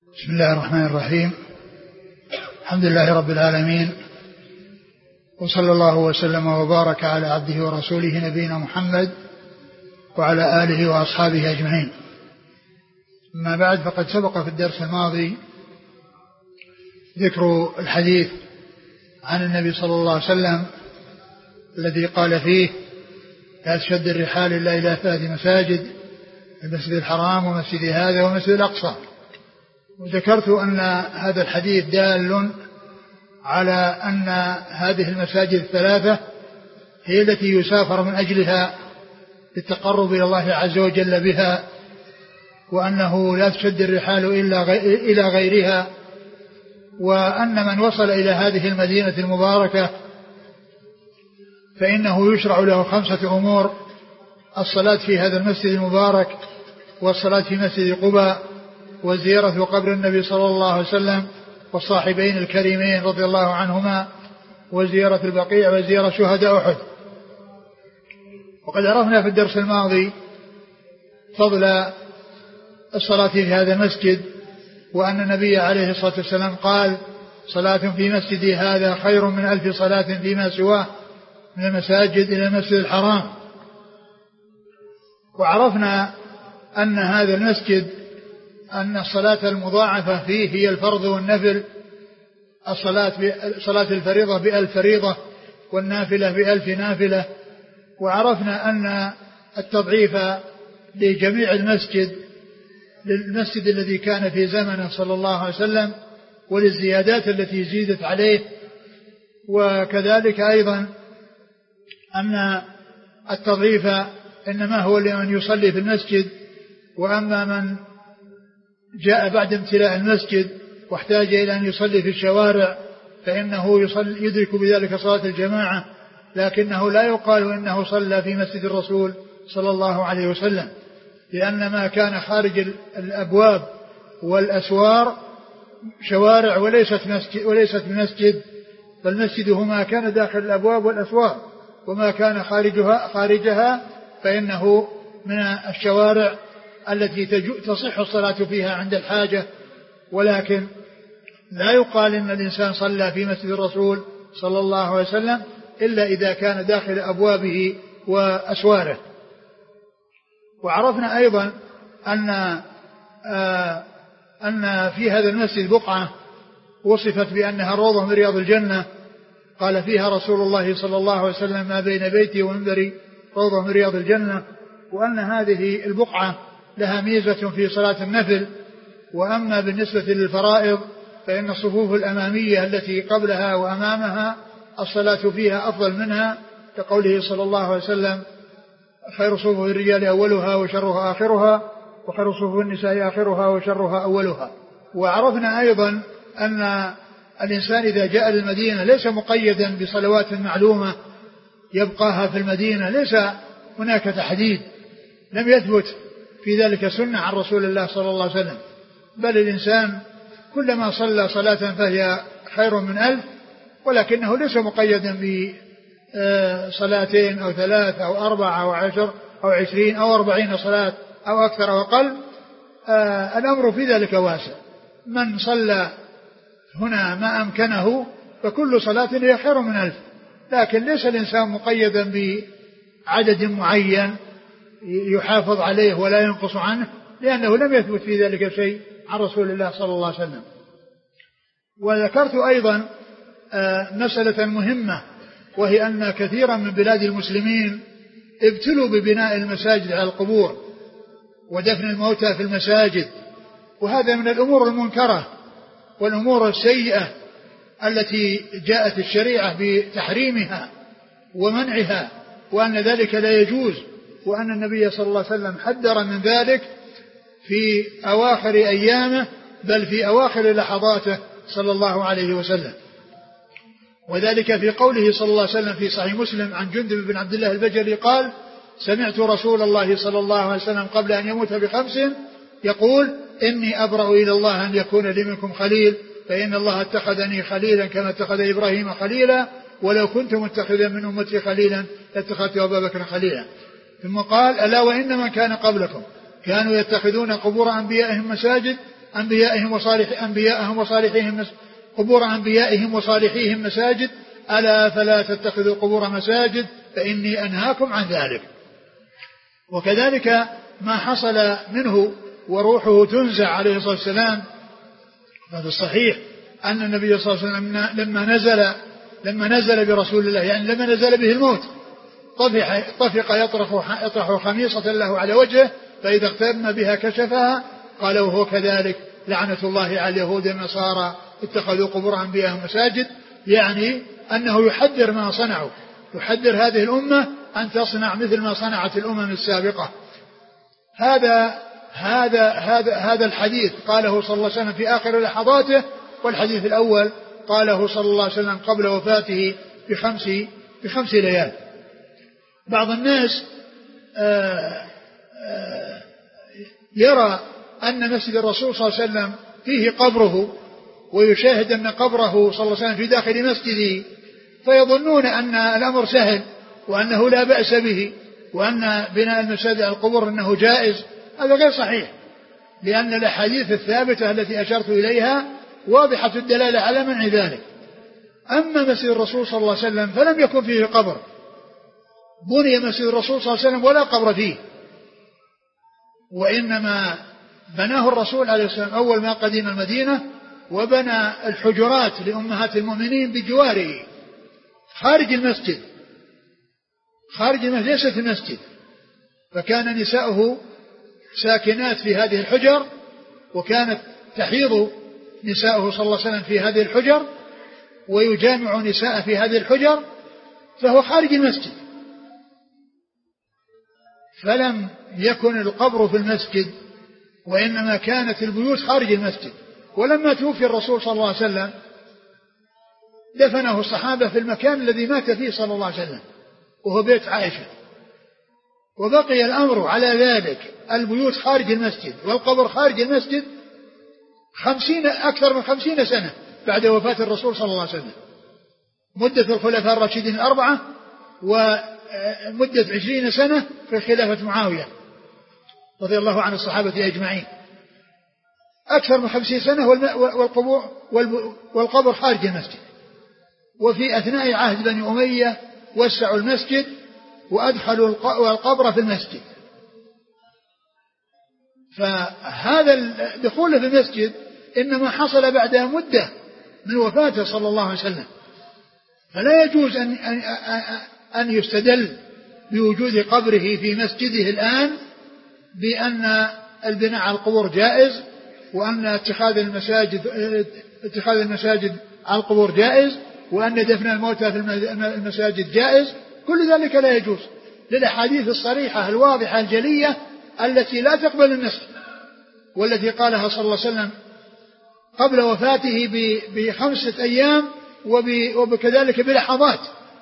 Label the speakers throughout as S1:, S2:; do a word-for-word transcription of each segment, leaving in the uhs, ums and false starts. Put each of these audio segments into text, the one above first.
S1: بسم الله الرحمن الرحيم. الحمد لله رب العالمين، وصلى الله وسلم وبارك على عبده ورسوله نبينا محمد وعلى آله وأصحابه أجمعين. أما بعد، فقد سبق في الدرس الماضي ذكر الحديث عن النبي صلى الله عليه وسلم الذي قال فيه: لا تشد الرحال إلا إلى ثلاث مساجد، المسجد الحرام ومسجد هذا ومسجد الأقصى. وذكرت أن هذا الحديث دال على أن هذه المساجد الثلاثة هي التي يسافر من أجلها للتقرب إلى الله عز وجل بها، وأنه لا تشد الرحال إلا إلى غيرها، وأن من وصل إلى هذه المدينة المباركة فإنه يشرع له خمسة أمور: الصلاة في هذا المسجد المبارك، والصلاة في مسجد قباء، وزيارة قبر النبي صلى الله عليه وسلم والصاحبين الكريمين رضي الله عنهما، وزيارة البقيع، وزيارة شهداء أحد. وقد عرفنا في الدرس الماضي فضل الصلاة في هذا المسجد، وأن النبي عليه الصلاة والسلام قال: صلاة في مسجدي هذا خير من ألف صلاة فيما سواه من المساجد إلى المسجد الحرام. وعرفنا أن هذا المسجد أن الصلاة المضاعفة فيه هي الفرض والنفل، الصلاة صلاة الفريضة بألف فريضة والنافلة بألف نافلة. وعرفنا أن التضعيف لجميع المسجد للمسجد الذي كان في زمنه صلى الله عليه وسلم، وللزيادات التي زيدت عليه. وكذلك أيضا أن التضعيف إنما هو لمن يصلي في المسجد، وأما من جاء بعد امتلاء المسجد واحتاج إلى أن يصلي في الشوارع فإنه يصلي يدرك بذلك صلاة الجماعة، لكنه لا يقال إنه صلى في مسجد الرسول صلى الله عليه وسلم، لأن ما كان خارج الأبواب والأسوار شوارع وليست مسجد وليست مسجد، فالمسجد هو ما كان داخل الأبواب والأسوار، وما كان خارجها خارجها فإنه من الشوارع التي تصح الصلاة فيها عند الحاجة. ولكن لا يقال إن الإنسان صلى في مسجد الرسول صلى الله عليه وسلم إلا إذا كان داخل أبوابه وأسواره. وعرفنا أيضا أن آه أن في هذا المسجد بقعة وصفت بأنها روضة من رياض الجنة، قال فيها رسول الله صلى الله عليه وسلم: ما بين بيتي ومنبري روضة من رياض الجنة. وأن هذه البقعة لها ميزة في صلاة النفل. وأما بالنسبة للفرائض فإن الصفوف الأمامية التي قبلها وأمامها الصلاة فيها أفضل منها، كقوله صلى الله عليه وسلم: خير صفوف الرجال أولها وشرها آخرها، وخير صفوف النساء آخرها وشرها أولها. وعرفنا أيضا أن الإنسان إذا جاء للمدينة ليس مقيدا بصلوات معلومة يبقاها في المدينة، ليس هناك تحديد، لم يثبت في ذلك سنة عن رسول الله صلى الله عليه وسلم، بل الإنسان كلما صلى صلاة فهي خير من ألف، ولكنه ليس مقيدا بصلاتين أو ثلاث أو أربع أو عشر أو عشرين أو أربعين صلاة أو أكثر أو أقل. الأمر في ذلك واسع، من صلى هنا ما أمكنه فكل صلاة هي خير من ألف، لكن ليس الإنسان مقيدا بعدد معين يحافظ عليه ولا ينقص عنه، لأنه لم يثبت في ذلك شيء عن رسول الله صلى الله عليه وسلم. وذكرت أيضا مسألة مهمة، وهي أن كثيرا من بلاد المسلمين ابتلوا ببناء المساجد على القبور ودفن الموتى في المساجد، وهذا من الأمور المنكرة والأمور السيئة التي جاءت الشريعة بتحريمها ومنعها، وأن ذلك لا يجوز، وأن النبي صلى الله عليه وسلم حذر من ذلك في أواخر أيامه، بل في أواخر لحظاته صلى الله عليه وسلم. وذلك في قوله صلى الله عليه وسلم في صحيح مسلم عن جندب بن عبد الله البجلي قال: سمعت رسول الله صلى الله عليه وسلم قبل أن يموت بخمس يقول: إني أبرأ إلى الله أن يكون لي منكم خليل، فإن الله اتخذني خليلا كما اتخذ إبراهيم خليلا، ولو كنت متخذا من أمتي خليلا لاتخذت أبا بكر خليلا. ثم قال: ألا وإن من كان قبلكم كانوا يتخذون قبور أنبيائهم مساجد أنبيائهم وصالح أنبيائهم وصالحيهم قبور أنبيائهم وصالحيهم مساجد ألا فلا تتخذوا قبور مساجد فإني أنهاكم عن ذلك. وكذلك ما حصل منه وروحه تنزع عليه الصلاة والسلام، هذا الصحيح أن النبي صلى الله عليه وسلم لما نزل لما نزل برسول الله يعني لما نزل به الموت طفق, طفق يطرح, يطرح خميصة له على وجهه، فإذا اغتم بها كشفها. قال وهو كذلك لعنة الله على اليهود والنصارى اتخذوا قبور أنبيائهم مساجد، يعني أنه يحذر ما صنعوا، يحذر هذه الأمة أن تصنع مثل ما صنعت الأمم السابقة. هذا هذا هذا هذا الحديث قاله صلى الله عليه وسلم في آخر لحظاته، والحديث الأول قاله صلى الله عليه وسلم قبل وفاته بخمس بخمس ليال. بعض الناس آآ آآ يرى أن مسجد الرسول صلى الله عليه وسلم فيه قبره، ويشاهد أن قبره صلى الله عليه وسلم في داخل مسجده، فيظنون أن الأمر سهل وأنه لا بأس به، وأن بناء المساجد على القبور أنه جائز. هذا غير صحيح، لأن الأحاديث الثابتة التي أشرت إليها واضحة الدلالة على منع ذلك. أما مسجد الرسول صلى الله عليه وسلم فلم يكن فيه قبر، بني مسجد الرسول صلى الله عليه وسلم ولا قبر فيه، وإنما بناه الرسول عليه السلام أول ما قدم المدينة، وبنى الحجرات لأمهات المؤمنين بجواره خارج المسجد، خارج المسجد ليس في المسجد، فكان نساؤه ساكنات في هذه الحجر، وكانت تحيض نساؤه صلى الله عليه وسلم في هذه الحجر، ويجامع نساء في هذه الحجر، فهو خارج المسجد. فلم يكن القبر في المسجد، وإنما كانت البيوت خارج المسجد. ولما توفي الرسول صلى الله عليه وسلم دفنه الصحابة في المكان الذي مات فيه صلى الله عليه وسلم، وهو بيت عائشة، وبقي الأمر على ذلك، البيوت خارج المسجد والقبر خارج المسجد خمسين أكثر من خمسين سنة بعد وفاة الرسول صلى الله عليه وسلم، مدة الخلفاء الراشدين الأربعة، ومدة عشرين سنة في خلافة معاوية رضي الله عن الصحابة أجمعين، أكثر من خمسين سنة والقبور والقبر خارج المسجد. وفي أثناء عهد بني أمية وسعوا المسجد وأدخلوا القبر في المسجد، فهذا الدخول في المسجد إنما حصل بعد مدة من وفاته صلى الله عليه وسلم، فلا يجوز أن, أن, أن يستدل بوجود قبره في مسجده الآن بأن البناء على القبور جائز، وأن اتخاذ المساجد اتخاذ المساجد على القبور جائز، وأن دفن الموتى في المساجد جائز. كل ذلك لا يجوز للأحاديث الصريحة الواضحة الجلية التي لا تقبل النسخ، والتي قالها صلى الله عليه وسلم قبل وفاته بخمسة أيام وكذلك بلحظات،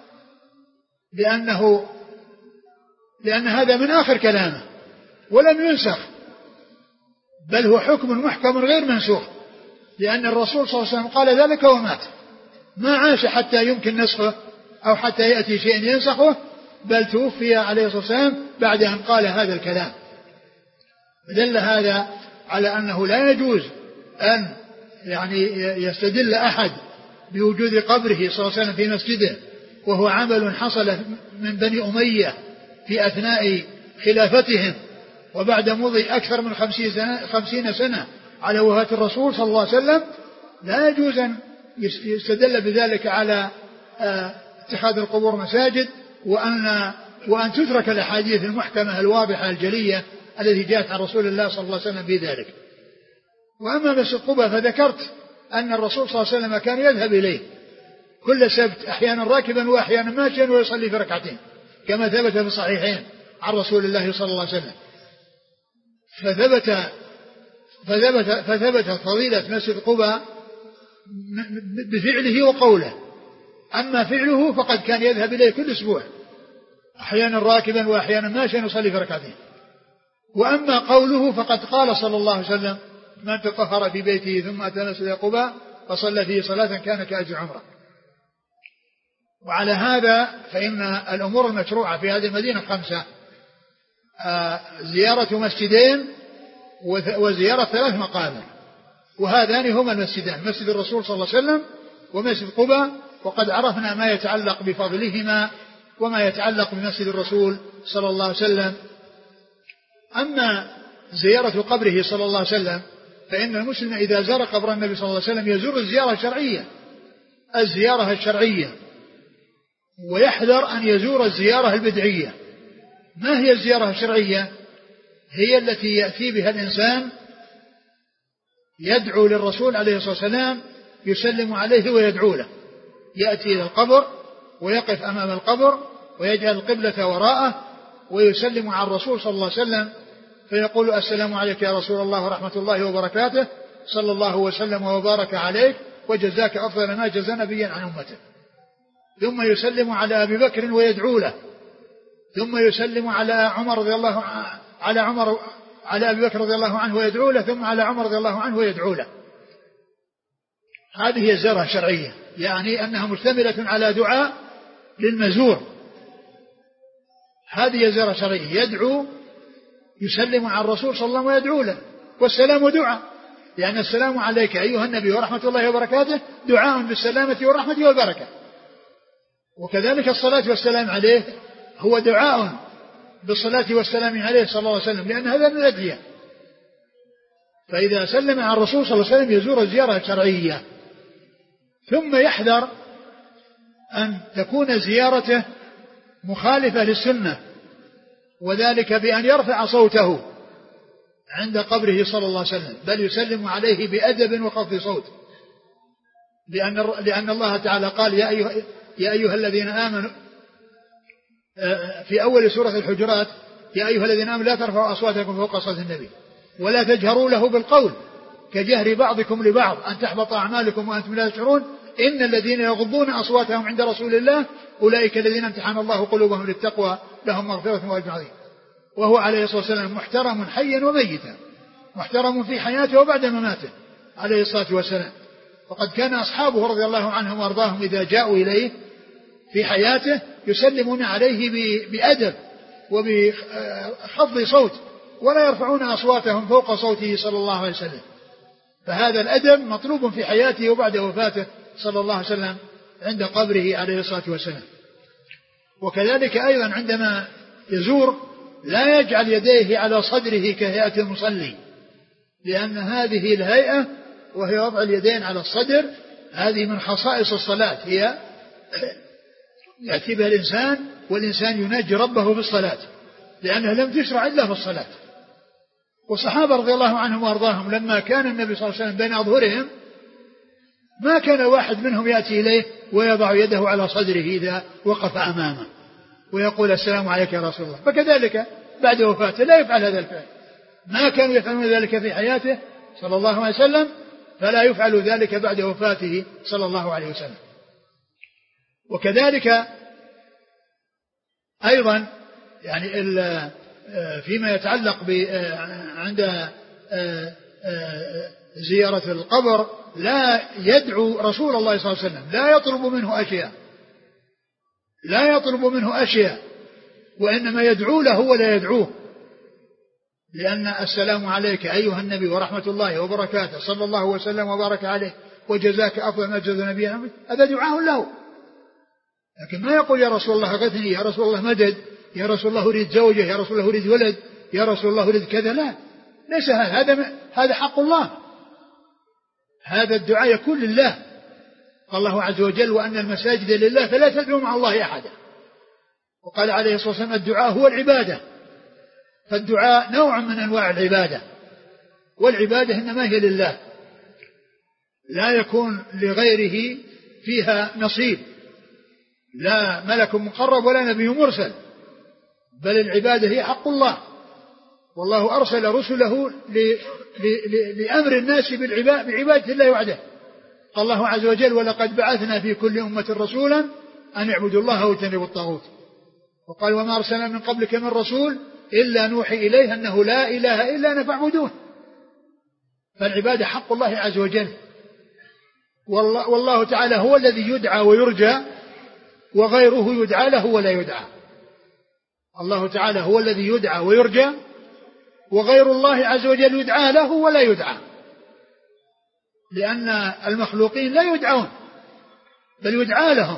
S1: لأنه لأن هذا من آخر كلامه ولم ينسخ، بل هو حكم محكم غير منسوخ، لأن الرسول صلى الله عليه وسلم قال ذلك ومات، ما عاش حتى يمكن نسخه أو حتى يأتي شيء ينسخه، بل توفي عليه الصلاة والسلام بعد أن قال هذا الكلام. دل هذا على أنه لا يجوز أن يعني يستدل أحد بوجود قبره صلى الله عليه وسلم في مسجده، وهو عمل حصل من بني أمية في أثناء خلافتهم، وبعد مضي أكثر من خمسين سنة, خمسين سنة على وفاة الرسول صلى الله عليه وسلم. لا يجوز أن يستدل بذلك على اتخاذ القبور مساجد، وأن وأن تترك الأحاديث المحكمة الواضحة الجلية التي جاءت عن رسول الله صلى الله عليه وسلم في ذلك. وأما مسجد قباء فذكرت أن الرسول صلى الله عليه وسلم كان يذهب إليه كل سبت، أحيانا راكبا وأحيانا ماشيا، ويصلي في ركعتين كما ثبت في الصحيحين عن رسول الله صلى الله عليه وسلم. فثبت فثبت فثبت فضيلة مسجد قباء بفعله وقوله. أما فعله فقد كان يذهب إليه كل أسبوع أحيانا راكبا وأحيانا ماشيا يصلي في ركعتين. وأما قوله فقد قال صلى الله عليه وسلم: من تطهر في بيته ثم أتى مسجد قباء فصلى فيه صلاة كان كأجر عمره. وعلى هذا فإن الأمور المشروعة في هذه المدينة خمسة: آه زيارة مسجدين وزيارة ثلاث مقابر. وهذان هما المسجدان، مسجد الرسول صلى الله عليه وسلم ومسجد قباء، وقد عرفنا ما يتعلق بفضلهما وما يتعلق بمسجد الرسول صلى الله عليه وسلم. أما زيارة قبره صلى الله عليه وسلم فإن المسلم إذا زار قبر النبي صلى الله عليه وسلم يزور الزيارة الشرعية الزيارة الشرعية ويحذر أن يزور الزيارة البدعية. ما هي الزيارة الشرعية؟ هي التي يأتي بها الإنسان يدعو للرسول عليه الصلاة والسلام، يسلم عليه ويدعو له، يأتي إلى القبر ويقف أمام القبر ويجعل القبلة وراءه ويسلم على الرسول صلى الله عليه وسلم فيقول السلام عليك يا رسول الله ورحمة الله وبركاته، صلى الله وسلم وبارك عليك وجزاك أفضل ما جزى نبيا عن أمته. ثم يسلم على أبي بكر ويدعو له، ثم يسلم على عمر رضي الله عنه على عمر على أبي بكر رضي الله عنه ويدعو له، ثم على عمر رضي الله عنه ويدعو له. هذه هي زيارة شرعية، يعني أنها مشتملة على دعاء للمزور. هذه زيارة شرعية، يدعو يسلم على الرسول صلى الله عليه وسلم ويدعو له، والسلام دعاء، لأن السلام عليك أيها النبي ورحمة الله وبركاته دعاء بالسلامة والرحمة والبركة. وكذلك الصلاة والسلام عليه هو دعاء بالصلاة والسلام عليه صلى الله عليه وسلم، لأن هذا من الأدعية. فإذا سلم على الرسول صلى الله عليه وسلم يزور الزيارة الشرعية، ثم يحذر أن تكون زيارته مخالفة للسنة، وذلك بأن يرفع صوته عند قبره صلى الله عليه وسلم، بل يسلم عليه بأدب وخفض صوت، لأن, لأن الله تعالى قال يا أيها, يا أيها الذين آمنوا في أول سورة الحجرات يا أيها الذين آمنوا لا ترفعوا أصواتكم فوق صوت النبي ولا تجهروا له بالقول كجهر بعضكم لبعض أن تحبط أعمالكم وأنتم لا تشعرون إن الذين يغضون أصواتهم عند رسول الله أولئك الذين امتحن الله قلوبهم للتقوى لهم مغفرة وأجر عظيم. وهو عليه الصلاة والسلام محترم حيا وميتا، محترم في حياته وبعد مماته عليه الصلاة والسلام. وقد كان أصحابه رضي الله عنهم وأرضاهم إذا جاءوا إليه في حياته يسلمون عليه بأدب وبخفض صوت، ولا يرفعون أصواتهم فوق صوته صلى الله عليه وسلم. فهذا الأدب مطلوب في حياته وبعد وفاته صلى الله عليه وسلم عند قبره عليه الصلاة والسلام. وكذلك أيضا عندما يزور لا يجعل يديه على صدره كهيئة المصلي، لأن هذه الهيئة وهي وضع اليدين على الصدر هذه من خصائص الصلاة، هي يأتي بها الإنسان والإنسان يناجي ربه في الصلاة، لأنها لم تشرع إلا في الصلاة. والصحابة رضي الله عنهم وأرضاهم لما كان النبي صلى الله عليه وسلم بين أظهرهم ما كان واحد منهم يأتي إليه ويضع يده على صدره إذا وقف أمامه ويقول السلام عليك يا رسول الله. فكذلك بعد وفاته لا يفعل هذا الفعل، ما كانوا يفعلون ذلك في حياته صلى الله عليه وسلم، فلا يفعل ذلك بعد وفاته صلى الله عليه وسلم. وكذلك أيضا يعني فيما يتعلق عند زيارة القبر لا يدعو رسول الله صلى الله عليه وسلم، لا يطلب منه أشياء لا يطلب منه أشياء وإنما يدعو له ولا يدعوه، لأن السلام عليك أيها النبي ورحمة الله وبركاته صلى الله وسلم وبارك عليه وجزاك أفضل ما جزى نبيا، هذا دعاء له. لكن ما يقول يا رسول الله غثني، يا رسول الله مدد، يا رسول الله أريد زوجة، يا رسول الله أريد ولد، يا رسول الله أريد كذا، لا، ليس هذا هذا حق الله. هذا الدعاء يكون لله، قال الله عز وجل وأن المساجد لله فلا تدعوا مع الله أحدا. وقال عليه الصلاة والسلام الدعاء هو العبادة، فالدعاء نوع من أنواع العبادة، والعبادة إنما هي لله، لا يكون لغيره فيها نصيب، لا ملك مقرب ولا نبي مرسل، بل العبادة هي حق الله. والله أرسل رسله لأمر الناس بعبادة الله وحده. قال الله عز وجل ولقد بعثنا في كل أمة رسولا أن اعبدوا الله واجتنبوا الطاغوت. وقال وما أرسلنا من قبلك من رسول إلا نوحي إليه أنه لا إله إلا أنا فاعبدون. فالعبادة حق الله عز وجل، والله, والله تعالى هو الذي يدعى ويرجى، وغيره يدعى له ولا يدعى. الله تعالى هو الذي يدعى ويرجى، وغير الله عز وجل يدعى له ولا يدعى. لأن المخلوقين لا يدعون بل يدعى لهم،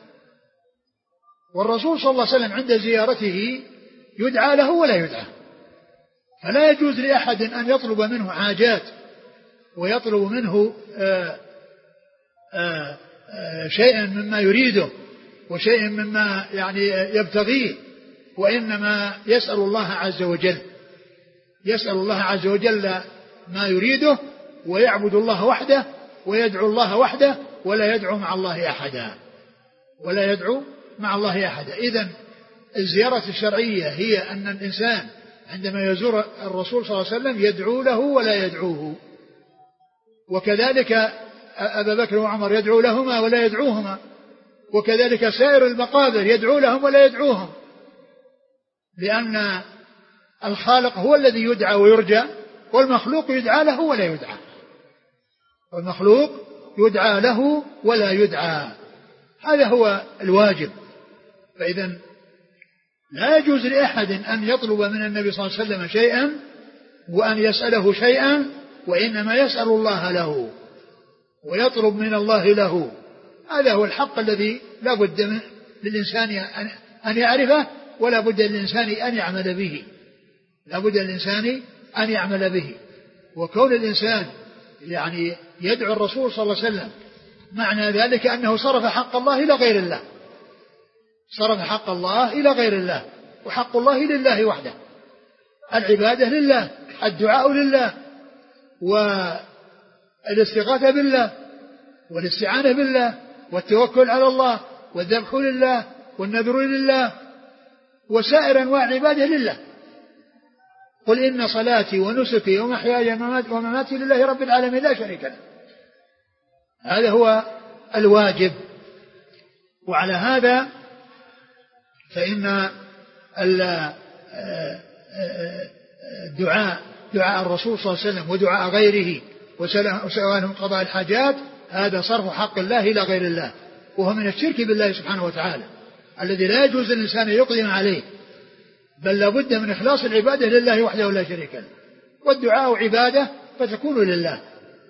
S1: والرسول صلى الله عليه وسلم عند زيارته يدعى له ولا يدعى، فلا يجوز لأحد أن يطلب منه حاجات ويطلب منه آآ آآ آآ شيئا مما يريده وشيئا مما يعني يبتغيه، وإنما يسأل الله عز وجل يسأل الله عز وجل ما يريده ويعبد الله وحده ويدعو الله وحده ولا يدعو مع الله أحدا ولا يدعو مع الله أحدا. إذن الزيارة الشرعية هي أن الإنسان عندما يزور الرسول صلى الله عليه وسلم يدعو له ولا يدعوه، وكذلك أبا بكر وعمر يدعو لهما ولا يدعوهما، وكذلك سائر المقابر يدعو لهم ولا يدعوهم، لأن الخالق هو الذي يدعى ويرجى، والمخلوق يدعى له ولا يدعى والمخلوق يدعى له ولا يدعى هذا هو الواجب. فإذا لا يجوز لأحد أن يطلب من النبي صلى الله عليه وسلم شيئا وأن يسأله شيئا، وإنما يسأل الله له ويطلب من الله له. هذا هو الحق الذي لا بد من للإنسان أن يعرفه ولا بد للإنسان أن يعمل به لا بد للإنسان أن يعمل به. وكون الإنسان يعني يدعو الرسول صلى الله عليه وسلم معنى ذلك أنه صرف حق الله إلى غير الله صرف حق الله إلى غير الله وحق الله لله وحده، العبادة لله، الدعاء لله، والاستغاثة بالله، والاستعانة بالله، والتوكل على الله، والذبح لله، والنذر لله، وسائر أنواع العبادة لله. قل إن صلاتي ونسكي ومحياي ومماتي لله رب العالمين لا شريك له. هذا هو الواجب. وعلى هذا فإن الدعاء دعاء الرسول صلى الله عليه وسلم ودعاء غيره وسؤالهم قضاء الحاجات هذا صرف حق الله إلى غير الله، وهو من الشرك بالله سبحانه وتعالى الذي لا يجوز للإنسان يقدم عليه، بل لابد من إخلاص العبادة لله وحده لا شريك له، والدعاء عبادة فتكون لله.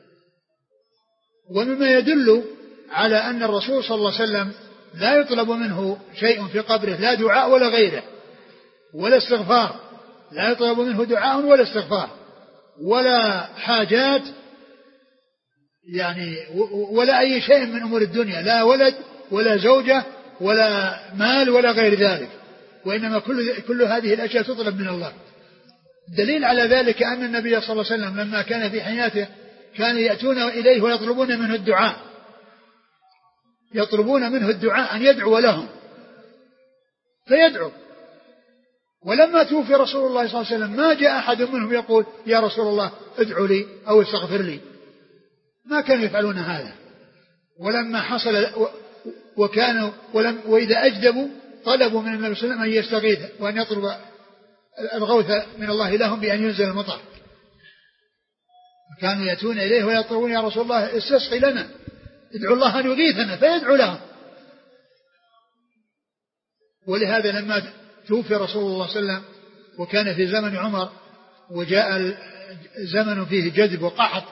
S1: ومما يدل على أن الرسول صلى الله عليه وسلم لا يطلب منه شيء في قبره، لا دعاء ولا غيره ولا استغفار، لا يطلب منه دعاء ولا استغفار ولا حاجات يعني ولا أي شيء من أمور الدنيا، لا ولد ولا زوجة ولا مال ولا غير ذلك، وإنما كل, كل هذه الأشياء تطلب من الله. دليل على ذلك أن النبي صلى الله عليه وسلم لما كان في حياته كان يأتون إليه ويطلبون منه الدعاء يطلبون منه الدعاء أن يدعو لهم فيدعو. ولما توفي رسول الله صلى الله عليه وسلم ما جاء أحد منهم يقول يا رسول الله ادعو لي أو استغفر لي، ما كانوا يفعلون هذا. ولما حصل وكانوا ولم وإذا أجدبوا طلبوا من النبي صلى الله عليه وسلم أن يستغيث وأن يطلب الغوث من الله لهم بأن ينزل المطر، كانوا يأتون إليه ويطلبون يا رسول الله استسقي لنا، ادعو الله أن يغيثنا، فيدعو لهم. ولهذا لما توفي رسول الله صلى الله عليه وسلم وكان في زمن عمر وجاء زمن فيه جذب وقحط،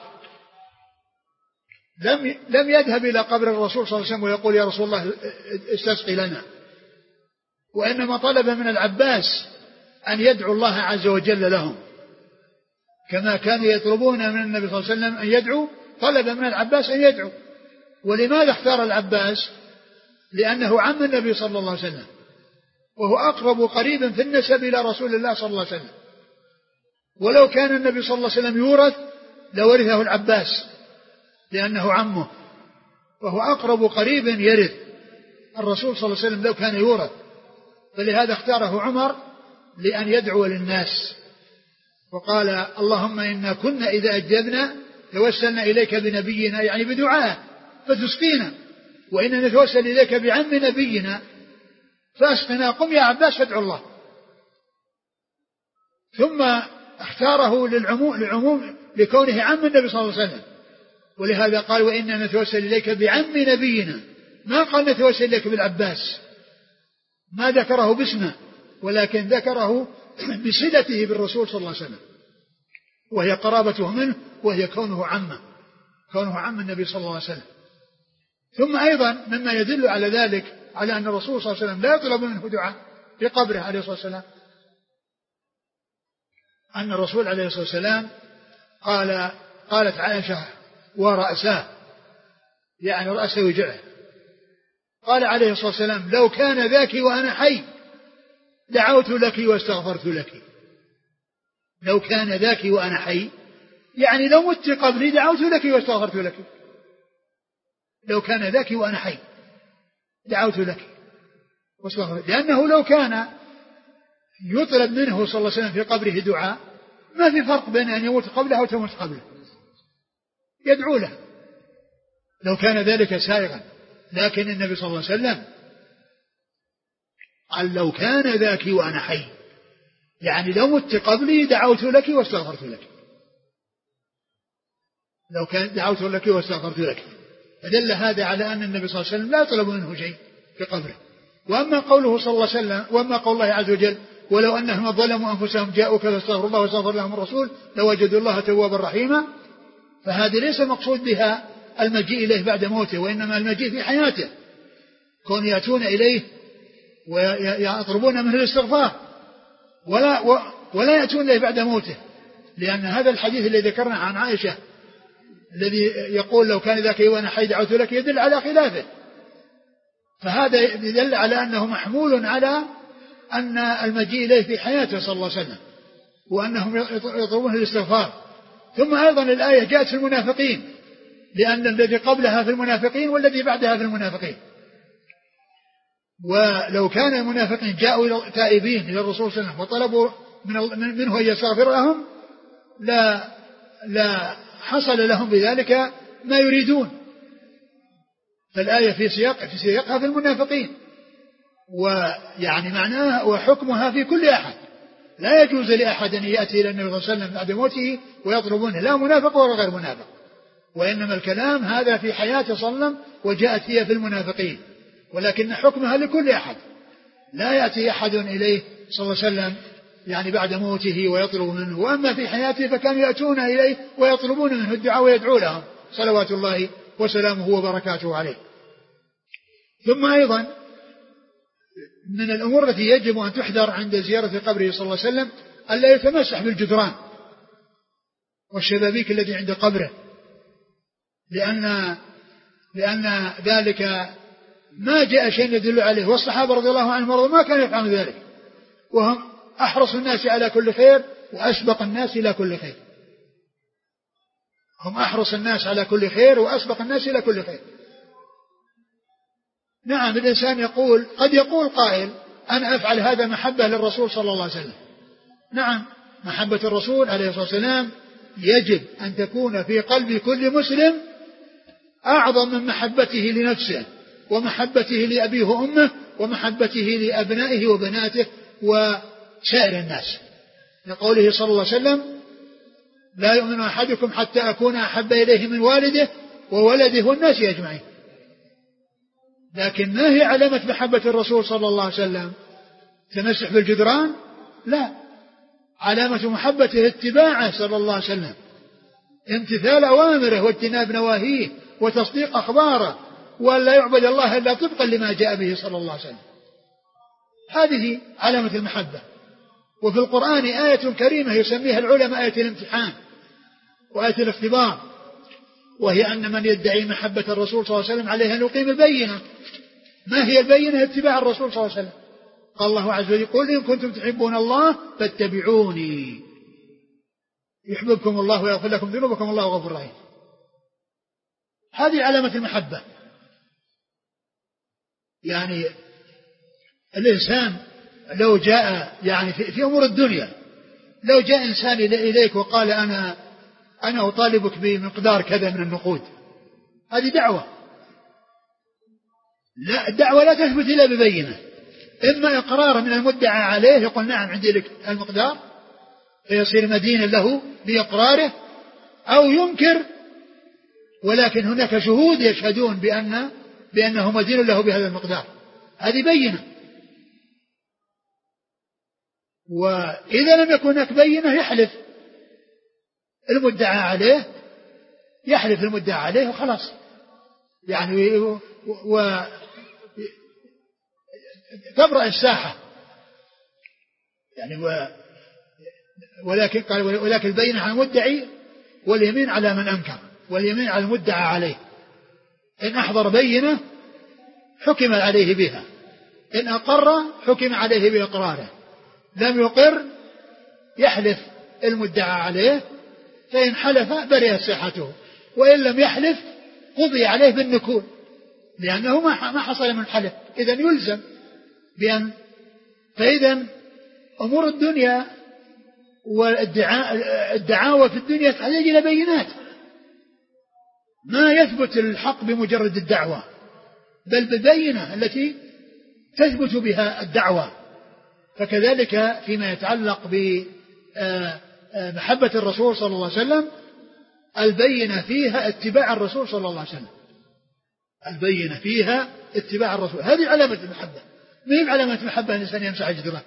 S1: لم لم يذهب إلى قبر الرسول صلى الله عليه وسلم ويقول يا رسول الله استسقي لنا، وإنما طلب من العباس أن يدعو الله عز وجل لهم كما كانوا يطلبون من النبي صلى الله عليه وسلم أن يدعو، طلب من العباس أن يدعو. ولماذا اختار العباس؟ لأنه عم النبي صلى الله عليه وسلم وهو أقرب قريب في النسب إلى رسول الله صلى الله عليه وسلم، ولو كان النبي صلى الله عليه وسلم يورث لورثه العباس لأنه عمه، وهو أقرب قريب يرث الرسول صلى الله عليه وسلم لو كان يورث، فلهذا اختاره عمر لأن يدعو للناس. وقال اللهم إنا كنا إذا أجبنا توسلنا إليك بنبينا يعني بدعاء فتسقينا، وإننا نتوسل إليك بعم نبينا فأسقنا، قم يا عباس فادعو الله. ثم اختاره للعموم, للعموم لكونه عم النبي صلى الله عليه وسلم، ولهذا قال وإننا نتوسل إليك بعم نبينا، ما قال نتوسل إليك بالعباس، ما ذكره باسمه ولكن ذكره بصلته بالرسول صلى الله عليه وسلم، وهي قرابته منه وهي كونه عمه. كونه عم النبي صلى الله عليه وسلم. ثم أيضا مما يدل على ذلك على أن الرسول صلى الله عليه وسلم لا يطلب منه دعاء في قبره عليه الصلاة والسلام، أن الرسول عليه الصلاة والسلام قال قالت عائشة ورأساه، يعني رأسه وجعه، قال عليه الصلاة والسلام لو كان ذاك وأنا حي دعوت لك واستغفرت لك. لو كان ذاك وأنا حي يعني لو مت قبلي دعوت لك واستغفرت لك. لو كان ذاك وأنا حي دعوت لك واستغفرت، لأنه لو كان يطلب منه صلى الله عليه وسلم في قبره دعاء ما في فرق بين أن يموت قبله أو تموت قبله، يدعو له لو كان ذلك سائغا. لكن النبي صلى الله عليه وسلم قال لو كان ذاك وأنا حي يعني لو مت قبلي دعوت لك واستغفرت لك. لو كان دعوت لك واستغفرت لك، فدل هذا على أن النبي صلى الله عليه وسلم لا يطلب منه شيء في قبره. وأما قوله صلى الله عليه وسلم وأما قول الله عز وجل ولو أنهم ظلموا أنفسهم جاءوك فاستغفروا الله واستغفر لهم الرسول لوجدوا الله توابا رحيما، فهذه ليس المقصود بها المجيء إليه بعد موته، وإنما المجيء في حياته، كون يأتون إليه ويطلبون منه الاستغفار ولا, ولا يأتون إليه بعد موته، لأن هذا الحديث الذي ذكرنا عن عائشة الذي يقول لو كان ذاك وأنا حي دعوت لك يدل على خلافه. فهذا يدل على أنه محمول على أن المجيء إليه في حياته صلى الله عليه وسلم وأنهم يطلبون الاستغفار. ثم أيضا الآية جاءت في المنافقين، لأن الذي قبلها في المنافقين والذي بعدها في المنافقين. ولو كان المنافقين جاءوا تائبين إلى الرسول صلى الله عليه وسلم وطلبوا من منه أن يستغفر لهم لا, لا حصل لهم بذلك ما يريدون. فالآية في سياق في سياقها في المنافقين، ويعني معناها وحكمها في كل أحد. لا يجوز لأحد أن يأتي إلى النبي صلى الله عليه وسلم بعد موته ويطلب منه لا منافق ولا غير منافق، وإنما الكلام هذا في حياته صلى الله عليه وسلم وجاءت هي في المنافقين، ولكن حكمها لكل أحد. لا يأتي أحد إليه صلى الله عليه وسلم يعني بعد موته ويطلب منه، وأما في حياته فكانوا يأتون إليه ويطلبون منه الدعاء ويدعو لهم صلوات الله وسلامه وبركاته عليه. ثم أيضا من الأمور التي يجب أن تحذر عند زيارة قبره صلى الله عليه وسلم ألا يتمسح بالجدران والشبابيك الذي عند قبره، لأن لأن ذلك ما جاء شيء يدل عليه، والصحابة رضي الله عنهم ما كانوا يفعلون ذلك، وهم أحرص الناس على كل خير وأسبق الناس إلى كل خير. هم أحرص الناس على كل خير وأسبق الناس إلى كل خير. نعم الإنسان يقول قد يقول قائل أنا أفعل هذا محبة للرسول صلى الله عليه وسلم. نعم محبة الرسول عليه الصلاة والسلام يجب أن تكون في قلب كل مسلم أعظم من محبته لنفسه ومحبته لأبيه وأمه ومحبته لأبنائه وبناته وسائر الناس، لقوله صلى الله عليه وسلم لا يؤمن أحدكم حتى أكون أحب إليه من والده وولده والناس أجمعين. لكن ما هي علامة محبة الرسول صلى الله عليه وسلم؟ تمسح بالجدران؟ لا، علامة محبته اتباعه صلى الله عليه وسلم، امتثال أوامره واجتناب نواهيه وتصديق أخباره، ولا يعبد الله إلا طبقا لما جاء به صلى الله عليه وسلم. هذه علامة المحبة. وفي القرآن آية كريمة يسميها العلماء آية الامتحان وآية الاختبار، وهي أن من يدعي محبة الرسول صلى الله عليه وسلم عليه أن يقيم البينة. ما هي البينة؟ اتباع الرسول صلى الله عليه وسلم. قال الله عز وجل قل إن كنتم تحبون الله فاتبعوني يحببكم الله ويغفر لكم ذنوبكم الله غفور رحيم. هذه علامة المحبة. يعني الإنسان لو جاء يعني في, في أمور الدنيا، لو جاء إنسان إليك وقال أنا أنا أطالبك بمقدار كذا من النقود، هذه دعوة. لا، الدعوة لا تثبت إلا ببينة، إما إقرار من المدعى عليه يقول نعم عندي لك المقدار فيصير مدينا له بإقراره، أو ينكر ولكن هناك شهود يشهدون بأن بأنه مدين له بهذا المقدار، هذه بينة. وإذا لم يكن هناك بينة يحلف المدعى عليه يحلف المدعى عليه وخلاص يعني، و تبرأ الساحة يعني. و ولكن قال ولكن البينة على المدعي واليمين على من أنكر، واليمين على المدعى عليه. إن أحضر بينة حكم عليه بها، إن أقر حكم عليه بإقراره، لم يقر يحلف المدعى عليه، فإن حلف برئت صحته، وإن لم يحلف قضي عليه بالنكول، لأنه ما حصل من حلف، إذن يلزم بأن. فإذا أمور الدنيا والدعاوى في الدنيا تحتاج إلى بينات، ما يثبت الحق بمجرد الدعوة، بل بالبينة التي تثبت بها الدعوة. فكذلك فيما يتعلق بمحبة الرسول صلى الله عليه وسلم، البينة فيها اتباع الرسول صلى الله عليه وسلم، البينة فيها اتباع الرسول، هذه علامة المحبة. ما هي علامة المحبة أن الإنسان يمسح جدره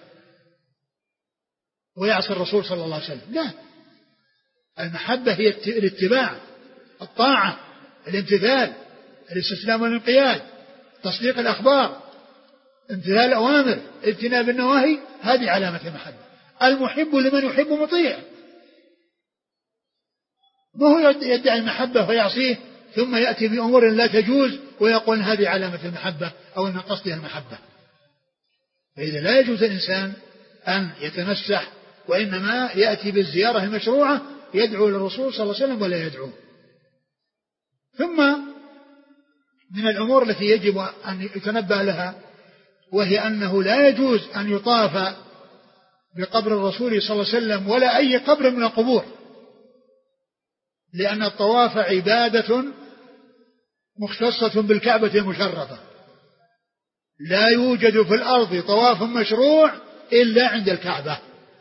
S1: ويعصي الرسول صلى الله عليه وسلم، لا، المحبة هي الاتباع، الطاعة، الامتثال، الاستسلام والانقياد، تصديق الأخبار، امتثال الأوامر، اجتناب النواهي، هذه علامة المحبة. المحب لمن يحب مطيع، ما هو يدعي المحبة ويعصيه ثم يأتي بأمور لا تجوز ويقول هذه علامة المحبة أو أن قصدها المحبة. فإذا لا يجوز الإنسان أن يتمسح، وإنما يأتي بالزيارة المشروعة، يدعو للرسول صلى الله عليه وسلم ولا يدعو. ثم من الأمور التي يجب أن يتنبه لها، وهي أنه لا يجوز أن يطاف بقبر الرسول صلى الله عليه وسلم ولا أي قبر من القبور، لأن الطواف عبادة مختصة بالكعبة المشرفة، لا يوجد في الأرض طواف مشروع إلا عند الكعبة.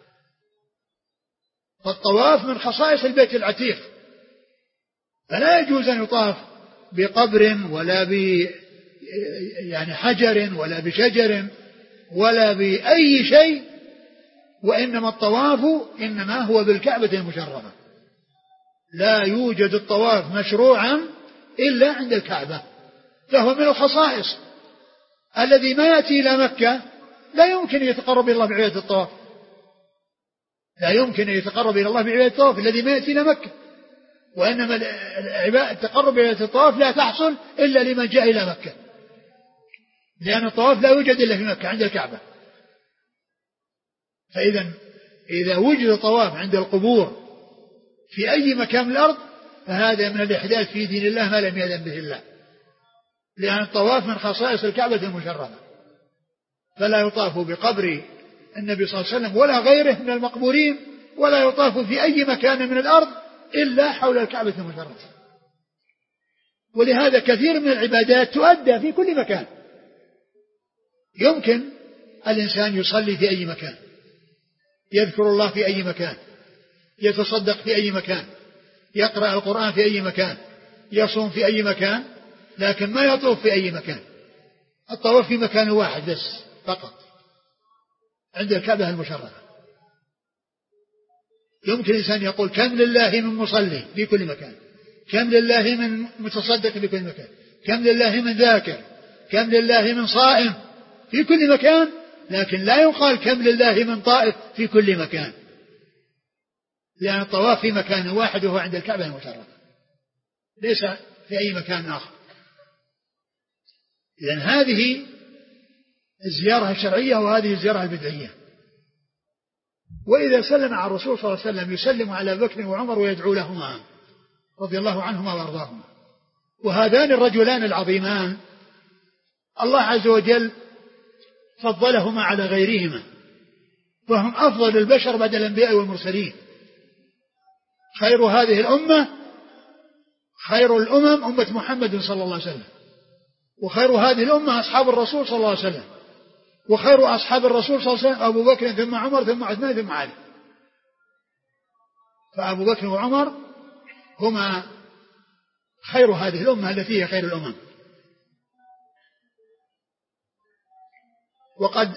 S1: فالطواف من خصائص البيت العتيق، فلا يجوز أن يطاف بقبر ولا ب يعني حجر ولا بشجر ولا بأي شيء، وإنما الطواف إنما هو بالكعبة المشرفة. لا يوجد الطواف مشروعا إلا عند الكعبة، فهو من الخصائص. الذي ما يأتي إلى مكة لا يمكن يتقرب إلى الله بعبادة الطواف، لا يمكن أن يتقرب إلى الله بعبادة الطواف الذي ما يأتي إلى مكة، وإنما التقرب إلى الطواف لا تحصل إلا لمن جاء إلى مكة، لأن الطواف لا يوجد إلا في مكة عند الكعبة. فإذا إذا وجد طواف عند القبور في أي مكان من الأرض فهذا من الإحداث في دين الله ما لم يأذن به الله، لأن الطواف من خصائص الكعبة المشرفة، فلا يطاف بقبر النبي صلى الله عليه وسلم ولا غيره من المقبورين، ولا يطاف في أي مكان من الأرض إلا حول الكعبة المشرفة. ولهذا كثير من العبادات تؤدى في كل مكان، يمكن الإنسان يصلي في أي مكان، يذكر الله في أي مكان، يتصدق في أي مكان، يقرأ القرآن في أي مكان، يصوم في أي مكان، لكن ما يطوف في أي مكان. الطواف في مكان واحد بس فقط عند الكعبة المشرفة. يمكن الإنسان يقول كم لله من مصلي في كل مكان، كم لله من متصدق في كل مكان، كم لله من ذاكر، كم لله من صائم في كل مكان، لكن لا يقال كم لله من طائف في كل مكان، لأن الطواف في مكان واحد وهو عند الكعبة المشرفة، ليس في أي مكان آخر. إذن هذه الزيارة الشرعية وهذه الزيارة البدعية. وإذا سلم على الرسول صلى الله عليه وسلم يسلم على بكر وعمر ويدعو لهما رضي الله عنهما وارضاهما. وهذان الرجلان العظيمان الله عز وجل فضلهما على غيرهما، فهم أفضل البشر بعد الأنبياء والمرسلين. خير هذه الأمة خير الأمم أمة محمد صلى الله عليه وسلم، وخير هذه الأمة أصحاب الرسول صلى الله عليه وسلم، وخير أصحاب الرسول صلى الله عليه وسلم أبو بكر ثم عمر ثم عثمان ثم علي. فأبو بكر وعمر هما خير هذه الأمة التي هي خير الأمم. وقد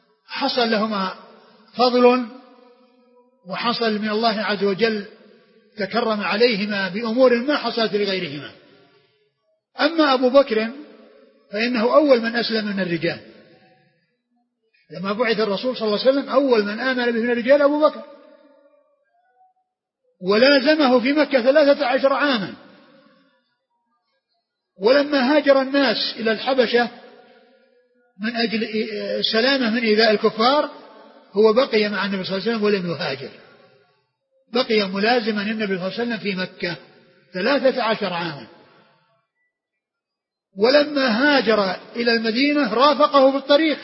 S1: حصل لهما فضل وحصل من الله عز وجل تكرم عليهما بأمور ما حصلت لغيرهما. أما أبو بكر فإنه أول من أسلم من الرجال، لما بعث الرسول صلى الله عليه وسلم أول من آمن به من الرجال أبو بكر، ولازمه في مكة ثلاثة عشر عاما. ولما هاجر الناس إلى الحبشة من أجل السلامة من إيذاء الكفار هو بقي مع النبي صلى الله عليه وسلم ولم يهاجر، بقي ملازما النبي صلى الله عليه وسلم في مكة ثلاثة عشر عاما. ولما هاجر إلى المدينة رافقه في الطريق،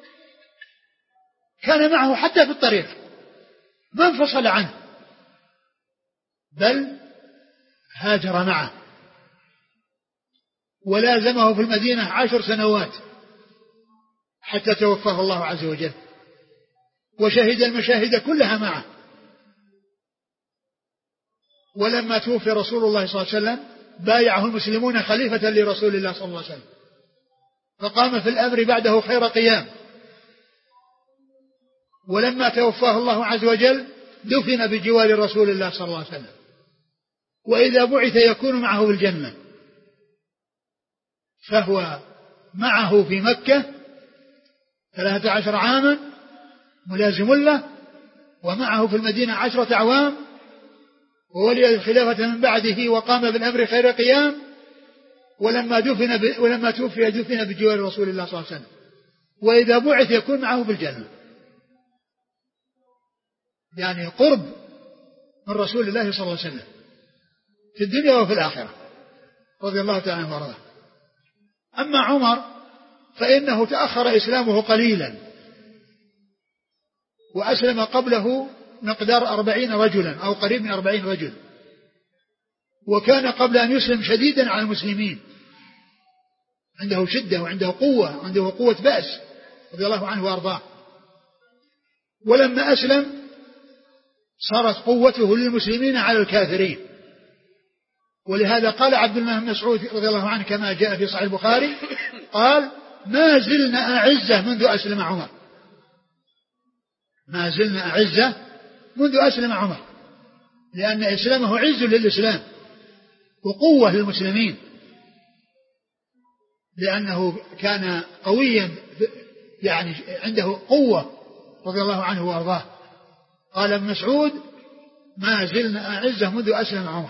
S1: كان معه حتى في الطريق ما انفصل عنه، بل هاجر معه ولازمه في المدينة عشر سنوات حتى توفاه الله عز وجل، وشهد المشاهد كلها معه. ولما توفي رسول الله صلى الله عليه وسلم بايعه المسلمون خليفة لرسول الله صلى الله عليه وسلم، فقام في الأمر بعده خير قيام. ولما توفاه الله عز وجل دفن بجوار رسول الله صلى الله عليه وسلم، وإذا بعث يكون معه في الجنة، فهو معه في مكة ثلاثة عشر عاما ملازم له، ومعه في المدينة عشرة أعوام، وولي الخلافة من بعده وقام بالأمر خير قيام. ولما دفن ب... ولما توفي دفن بجوار رسول الله صلى الله عليه وسلم، وإذا بعث يكون معه في الجنة، يعني قرب من رسول الله صلى الله عليه وسلم في الدنيا وفي الآخرة رضي الله تعالى عنه وارضاه. أما عمر فإنه تأخر إسلامه قليلا، وأسلم قبله مقدار أربعين رجلا أو قريب من أربعين رجل، وكان قبل أن يسلم شديدا على المسلمين، عنده شدة وعنده قوة وعنده قوة بأس رضي الله عنه وأرضاه. ولما أسلم صارت قوته للمسلمين على الكافرين، ولهذا قال عبد الله بن مسعود رضي الله عنه كما جاء في صحيح البخاري قال: ما زلنا أعزة منذ أسلم عمر، ما زلنا أعزة منذ أسلم عمر، لأن إسلامه عز للإسلام وقوة للمسلمين، لأنه كان قويا يعني عنده قوة رضي الله عنه وأرضاه. قال ابن مسعود: ما زلنا أعزة منذ أسلم عمر.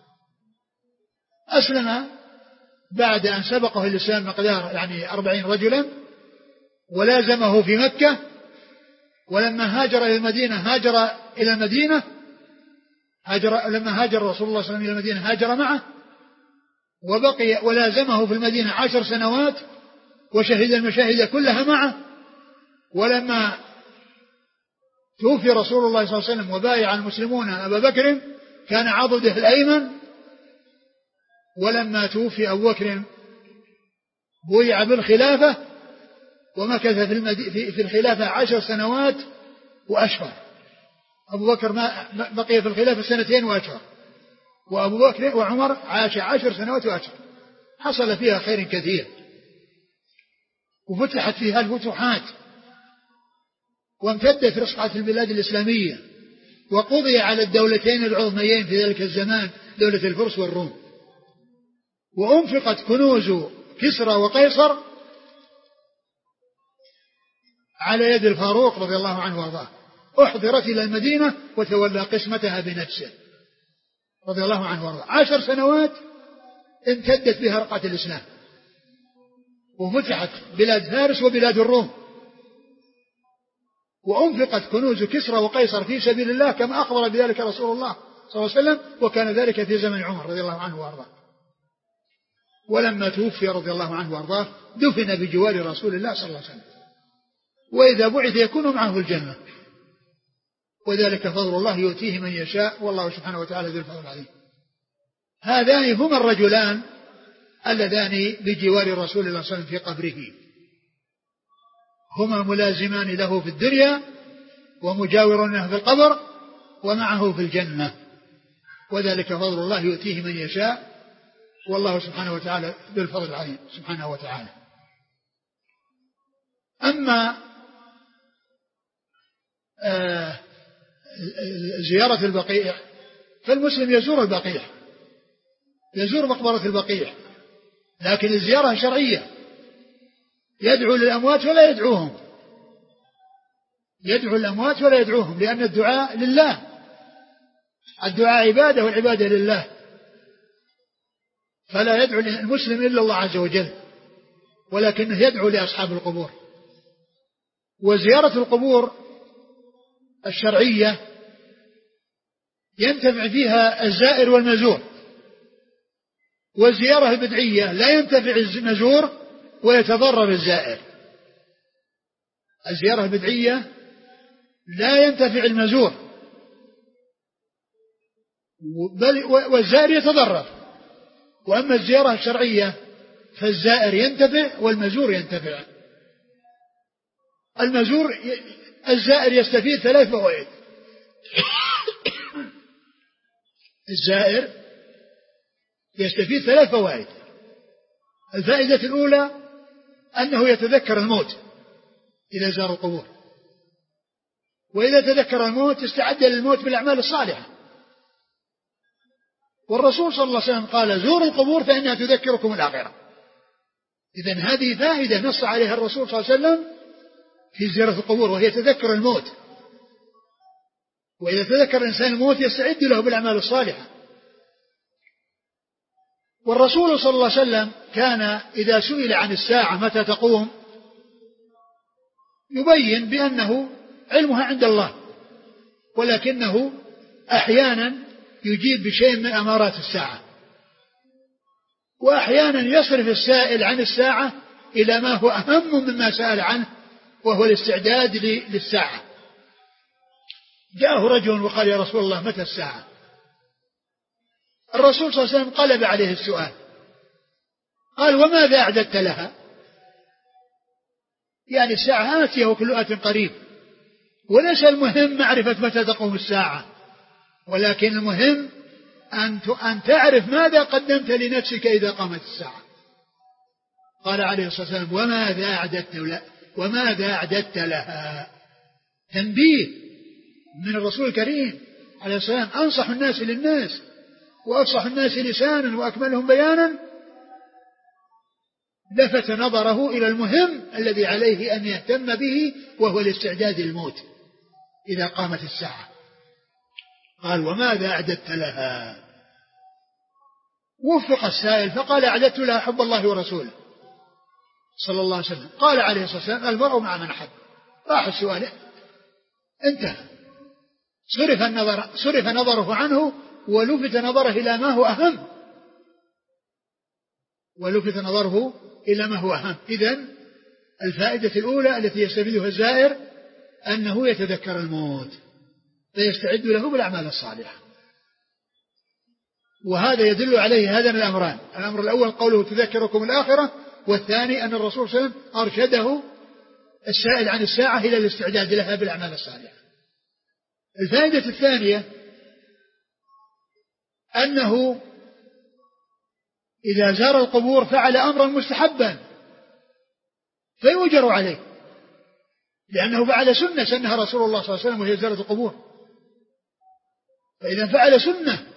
S1: أسلم بعد أن سبقه الإسلام مقدار يعني أربعين رجلا، ولازمه في مكة. ولما هاجر إلى المدينة هاجر إلى المدينة هاجر لما هاجر رسول الله صلى الله عليه وسلم إلى المدينة هاجر معه، وبقي ولازمه في المدينة عشر سنوات، وشهد المشاهد كلها معه. ولما توفي رسول الله صلى الله عليه وسلم وبايع المسلمون أبا بكر كان عضده الأيمن. ولما توفي أبو بكر بويع بالخلافة، ومكث في, المدي... في الخلافة عشر سنوات وأشهر. أبو بكر ما بقي في الخلافة سنتين وأشهر، وأبو بكر وعمر عاش عشر سنوات وأشهر، حصل فيها خير كثير، وفتحت فيها الفتوحات، وامتدت رصعة البلاد الإسلامية، وقضي على الدولتين العظميين في ذلك الزمان دولة الفرس والروم، وأنفقت كنوز كسرى وقيصر على يد الفاروق رضي الله عنه وارضاه، أحضرت إلى المدينة وتولى قسمتها بنفسه رضي الله عنه وارضاه. عشر سنوات امتدت بها رقعة الإسلام، وفتحت بلاد فارس وبلاد الروم، وأنفقت كنوز كسرى وقيصر في سبيل الله كما أخبر بذلك رسول الله صلى الله عليه وسلم، وكان ذلك في زمن عمر رضي الله عنه وارضاه. ولما توفي رضي الله عنه وارضاه دفن بجوار رسول الله صلى الله عليه وسلم، وإذا بعث يكون معه في الجنة، وذلك فضل الله يؤتيه من يشاء، والله سبحانه وتعالى ذو الفضل العظيم. هذان هما الرجلان اللذان بجوار رسول الله صلى الله عليه وسلم في قبره، هما ملازمان له في الدنيا ومجاورونه في القبر ومعه في الجنة، وذلك فضل الله يؤتيه من يشاء، والله سبحانه وتعالى ذو الفضل العظيم سبحانه وتعالى. أما آه زيارة البقيع فالمسلم يزور البقيع، يزور مقبرة البقيع، لكن الزيارة شرعية، يدعو للأموات ولا يدعوهم، يدعو الأموات ولا يدعوهم، لأن الدعاء لله، الدعاء عبادة والعبادة لله، فلا يدعو المسلم إلا الله عز وجل، ولكنه يدعو لأصحاب القبور. وزيارة القبور الشرعية ينتفع فيها الزائر والمزور، والزيارة البدعية لا ينتفع المزور ويتضرر الزائر. الزيارة البدعية لا ينتفع المزور بل والزائر يتضرر، وأما الزيارة الشرعية فالزائر ينتفع والمزور ينتفع. المزور الزائر يستفيد ثلاث فوائد. الزائر يستفيد ثلاث فوائد. الفائدة الأولى أنه يتذكر الموت إذا زار القبور، وإذا تذكر الموت استعد للموت بالأعمال الصالحة. والرسول صلى الله عليه وسلم قال زوروا القبور فإنها تذكركم الآخرة. إذن هذه فائدة نص عليها الرسول صلى الله عليه وسلم في زيارة القبور، وهي تذكر الموت، وإذا تذكر الإنسان الموت يستعد له بالأعمال الصالحة. والرسول صلى الله عليه وسلم كان إذا سئل عن الساعة متى تقوم يبين بأنه علمها عند الله، ولكنه أحيانا يجيب بشيء من أمارات الساعة، وأحيانا يصرف السائل عن الساعة إلى ما هو أهم مما سأل عنه، وهو الاستعداد للساعة. جاءه رجل وقال يا رسول الله متى الساعة؟ الرسول صلى الله عليه وسلم قلب عليه السؤال، قال وماذا أعددت لها؟ يعني الساعة آتية وكل آت قريب، وليس المهم معرفة متى تقوم الساعة، ولكن المهم أن تعرف ماذا قدمت لنفسك إذا قامت الساعة. قال عليه الصلاة والسلام وماذا أعددت لها؟ وماذا أعددت لها؟ تنبيه من الرسول الكريم عليه السلام، أنصح الناس للناس وأفصح الناس لسانا وأكملهم بيانا، لفت نظره إلى المهم الذي عليه أن يهتم به، وهو الاستعداد للموت إذا قامت الساعة. قال وماذا أعددت لها؟ وفق السائل فقال أعددت لها حب الله ورسوله صلى الله عليه وسلم. قال عليه الصلاة والسلام المرء مع من أحب. راح السؤال انتهى، صرف النظر صرف نظره عنه ولفت نظره إلى ما هو أهم، ولفت نظره إلى ما هو أهم. إذن الفائدة الأولى التي يستفيدها الزائر أنه يتذكر الموت فيستعد له بالأعمال الصالحة، وهذا يدل عليه هذان الأمران. الأمر الأول قوله تذكركم الآخرة، والثاني أن الرسول صلى الله عليه وسلم أرشده السائل عن الساعة إلى الاستعداد لها بالأعمال الصالحة. الفائدة الثانية أنه إذا زار القبور فعل أمرا مستحبا فيؤجر عليه، لأنه فعل سنة سنها رسول الله صلى الله عليه وسلم وهي زيارة القبور، فإذا فعل سنة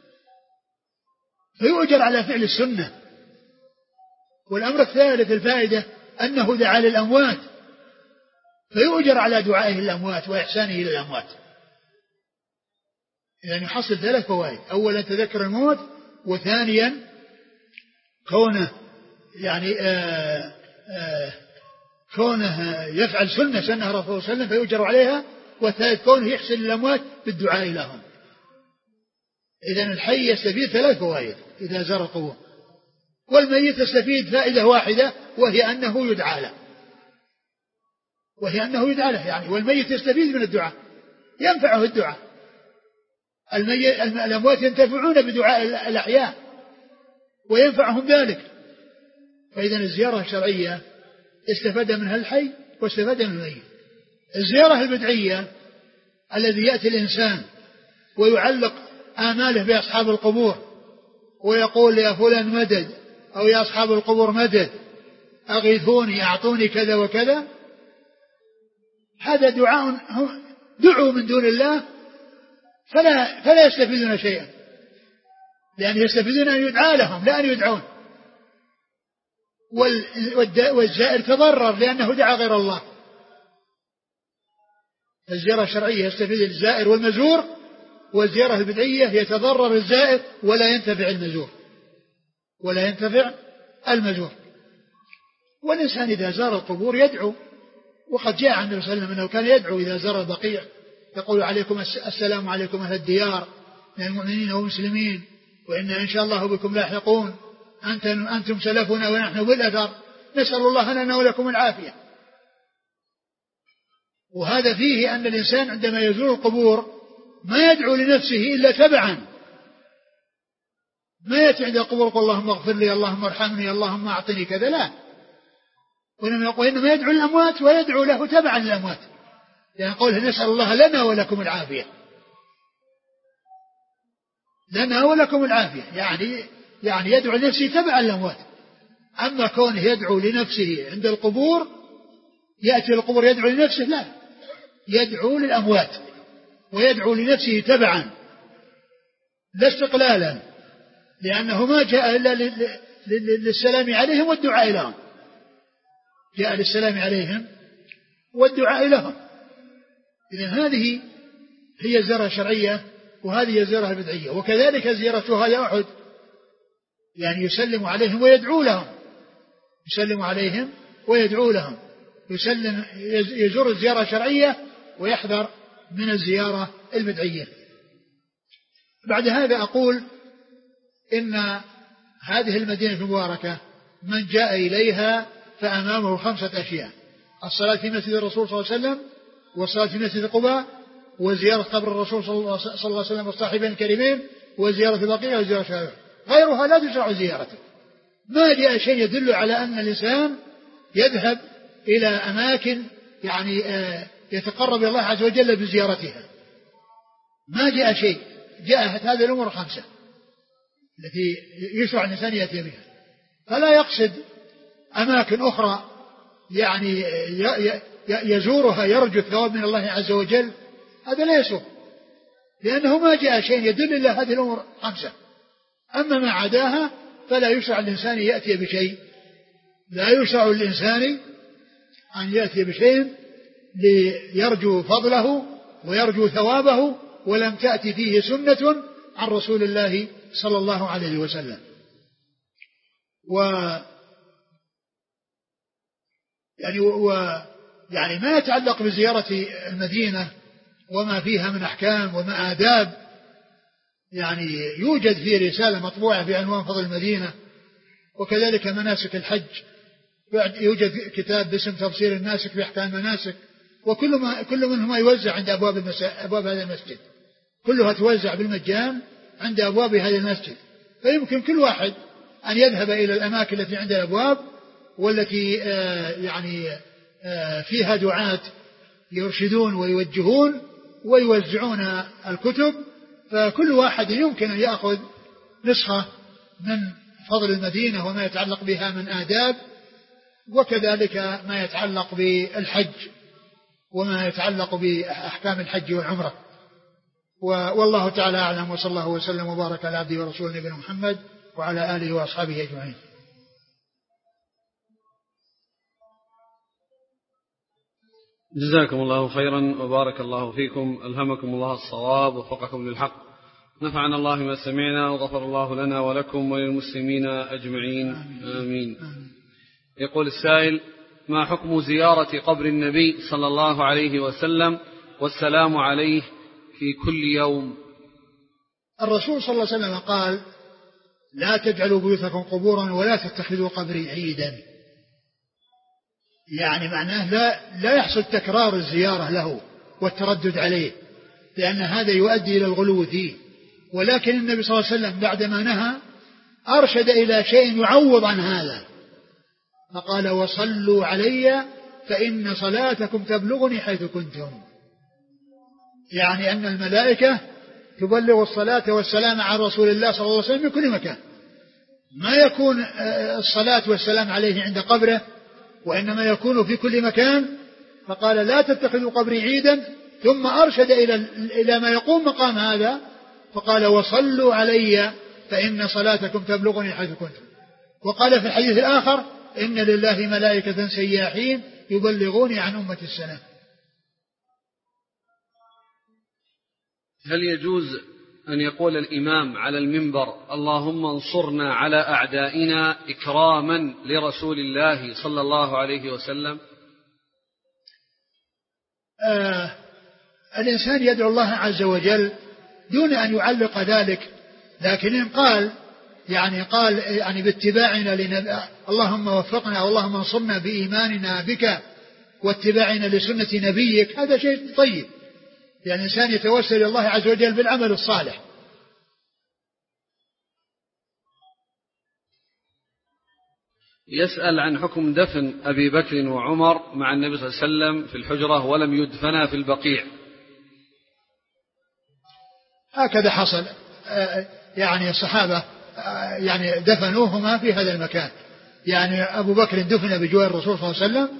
S1: فيؤجر على فعل السنة. والأمر الثالث الفائدة أنه دعا للأموات فيؤجر على دعائه للأموات وإحسانه إلى الأموات. إذن يحصل ثلاث فوائد: أولا تذكر الموت، وثانيا كونه يعني آآ آآ كونه يفعل سنة سنة رسول الله صلى الله عليه وسلم فيؤجر عليها، والثالث كونه يحسن للأموات بالدعاء لهم. إذن الحي يستفيد ثلاث فوائد إذا زار القبور، والميت يستفيد فائدة واحدة وهي أنه يدعى له، وهي أنه يدعى له يعني والميت يستفيد من الدعاء، ينفعه الدعاء. الأموات ينتفعون بدعاء الأحياء وينفعهم ذلك. فإذا الزيارة الشرعية استفاد منها الحي واستفاد منها الميت. الزيارة البدعية الذي يأتي الإنسان ويعلق آماله بأصحاب القبور ويقول يا فلان مدد، أو يا أصحاب القبور مدد، أغيثوني، أعطوني كذا وكذا، هذا دعاء هم دعوا من دون الله فلا, فلا يستفيدون شيئا، لأن يستفيدون أن يدعى لهم لا أن يدعون. والزائر تضرر لأنه دعا غير الله. الزيارة الشرعية يستفيد الزائر والمزور، والزيارة البدعية يتضرر الزائر ولا ينتفع المزور ولا ينتفع المزور. والإنسان إذا زار القبور يدعو، وقد جاء عن النبي صلى الله عليه وسلم أنه كان يدعو إذا زار البقيع، يقول عليكم السلام عليكم أهل الديار من المؤمنين والمسلمين، وإن إن شاء الله بكم لاحقون، أنتم, أنتم سلفنا ونحن بالأثر، نسأل الله لنا ولكم العافية. وهذا فيه أن الإنسان عندما يزور القبور ما يدعو لنفسه إلا تبعا، ما يأتي عند القبور يقول اللهم اغفر لي، اللهم ارحمني، اللهم أعطني كذا، لا، وإنما يدعو للأموات ويدعو له تبعا للأموات، لأن يعني قوله نسأل الله لنا ولكم العافية، لنا ولكم العافية، يعني يعني يدعو لنفسه تبعا للأموات. أما كونه يدعو لنفسه عند القبور، يأتي القبور يدعو لنفسه، لا، يدعو للأموات ويدعو لنفسه تبعا لا استقلالا، لأنه ما جاء إلا للسلام عليهم والدعاء لهم، جاء للسلام عليهم والدعاء لهم. إذن هذه هي الزيارة الشرعية، وهذه الزيارة البدعية. وكذلك زيارة شهداء أحد، يعني يسلم عليهم ويدعو لهم، يسلم عليهم ويدعو لهم، يسلم يزور الزيارة الشرعية ويحذر من الزيارة البدعية. بعد هذا أقول إن هذه المدينة المباركة من جاء إليها فأمامه خمسة أشياء: الصلاة في مسجد الرسول صلى الله عليه وسلم، والصلاة في مسجد قباء، وزيارة قبر الرسول صلى الله عليه وسلم والصاحبين الكريمين، وزيارة البقيع، وزيارة شهداء. غيرها لا تشرع زيارته. ما جاء شيء يدل على أن الإنسان يذهب إلى أماكن يعني يتقرب إلى الله عز وجل بزيارتها، ما جاء شيء. جاءت هذه الأمور الخمسة التي يشرع الإنسان يأتي بها، فلا يقصد أماكن أخرى يعني يزورها يرجو الثواب من الله عز وجل، هذا لا يسوق، لأنه ما جاء شيء يدل إلا هذه الأمور خمسة. أما ما عداها فلا يشرع الإنسان يأتي بشيء، لا يشرع الإنسان أن يأتي بشيء ليرجو فضله ويرجو ثوابه، ولم تأتي فيه سنة عن رسول الله صلى الله عليه وسلم. و يعني و يعني ما يتعلق بزيارة المدينة وما فيها من أحكام وما آداب، يعني يوجد في رسالة مطبوعة بعنوان فضل المدينة، وكذلك مناسك الحج يوجد كتاب باسم تفسير الناسك بأحكام المناسك، وكل ما كل منهما يوزع عند أبواب المسا... أبواب هذا المسجد، كلها توزع بالمجان عند أبواب هذا المسجد، فيمكن كل واحد أن يذهب إلى الأماكن التي عند الأبواب والتي آه يعني آه فيها دعاة يرشدون ويوجهون ويوزعون الكتب، فكل واحد يمكن أن يأخذ نسخة من فضل المدينة وما يتعلق بها من آداب، وكذلك ما يتعلق بالحج وما يتعلق بأحكام الحج والعمرة. والله تعالى أعلم، وصلى الله وسلم وبارك على عبده ورسوله نبينا محمد وعلى آله وأصحابه أجمعين.
S2: جزاكم الله خيرا وبارك الله فيكم، ألهمكم الله الصواب ووفقكم للحق، نفعنا الله ما سمعنا وغفر الله لنا ولكم وللمسلمين أجمعين، آمين. يقول السائل: ما حكم زيارة قبر النبي صلى الله عليه وسلم والسلام عليه في كل يوم؟
S1: الرسول صلى الله عليه وسلم قال: لا تجعلوا بيوتكم قبورا ولا تتخذوا قبري عيدا، يعني معناه لا, لا يحصل تكرار الزيارة له والتردد عليه، لأن هذا يؤدي إلى الغلو فيه. ولكن النبي صلى الله عليه وسلم بعدما نهى أرشد إلى شيء يعوض عن هذا، فقال: وصلوا علي فإن صلاتكم تبلغني حيث كنتم، يعني أن الملائكة تبلغ الصلاة والسلام على رسول الله صلى الله عليه وسلم من كل مكان، ما يكون الصلاة والسلام عليه عند قبره، وإنما يكون في كل مكان. فقال: لا تتخذوا قبري عيدا، ثم أرشد إلى إلى ما يقوم مقام هذا فقال وصلوا علي فإن صلاتكم تبلغني حيث كنتم. وقال في الحديث الآخر إن لله ملائكة سياحين يبلغوني عن أمة السنة.
S2: هل يجوز أن يقول الإمام على المنبر اللهم انصرنا على أعدائنا إكراما لرسول الله صلى الله عليه وسلم؟
S1: آه الإنسان يدعو الله عز وجل دون أن يعلق ذلك، لكن إن قال يعني قال يعني باتباعنا لنبي اللهم وفقنا واللهم انصرنا بإيماننا بك واتباعنا لسنة نبيك، هذا شيء طيب. يعني الإنسان يتوسل إلى الله عز وجل بالعمل الصالح.
S2: يسأل عن حكم دفن أبي بكر وعمر مع النبي صلى الله عليه وسلم في الحجرة ولم يدفنا في البقيع.
S1: هكذا حصل، يعني الصحابة يعني دفنوهما في هذا المكان، يعني أبو بكر دفن بجوار الرسول صلى الله عليه وسلم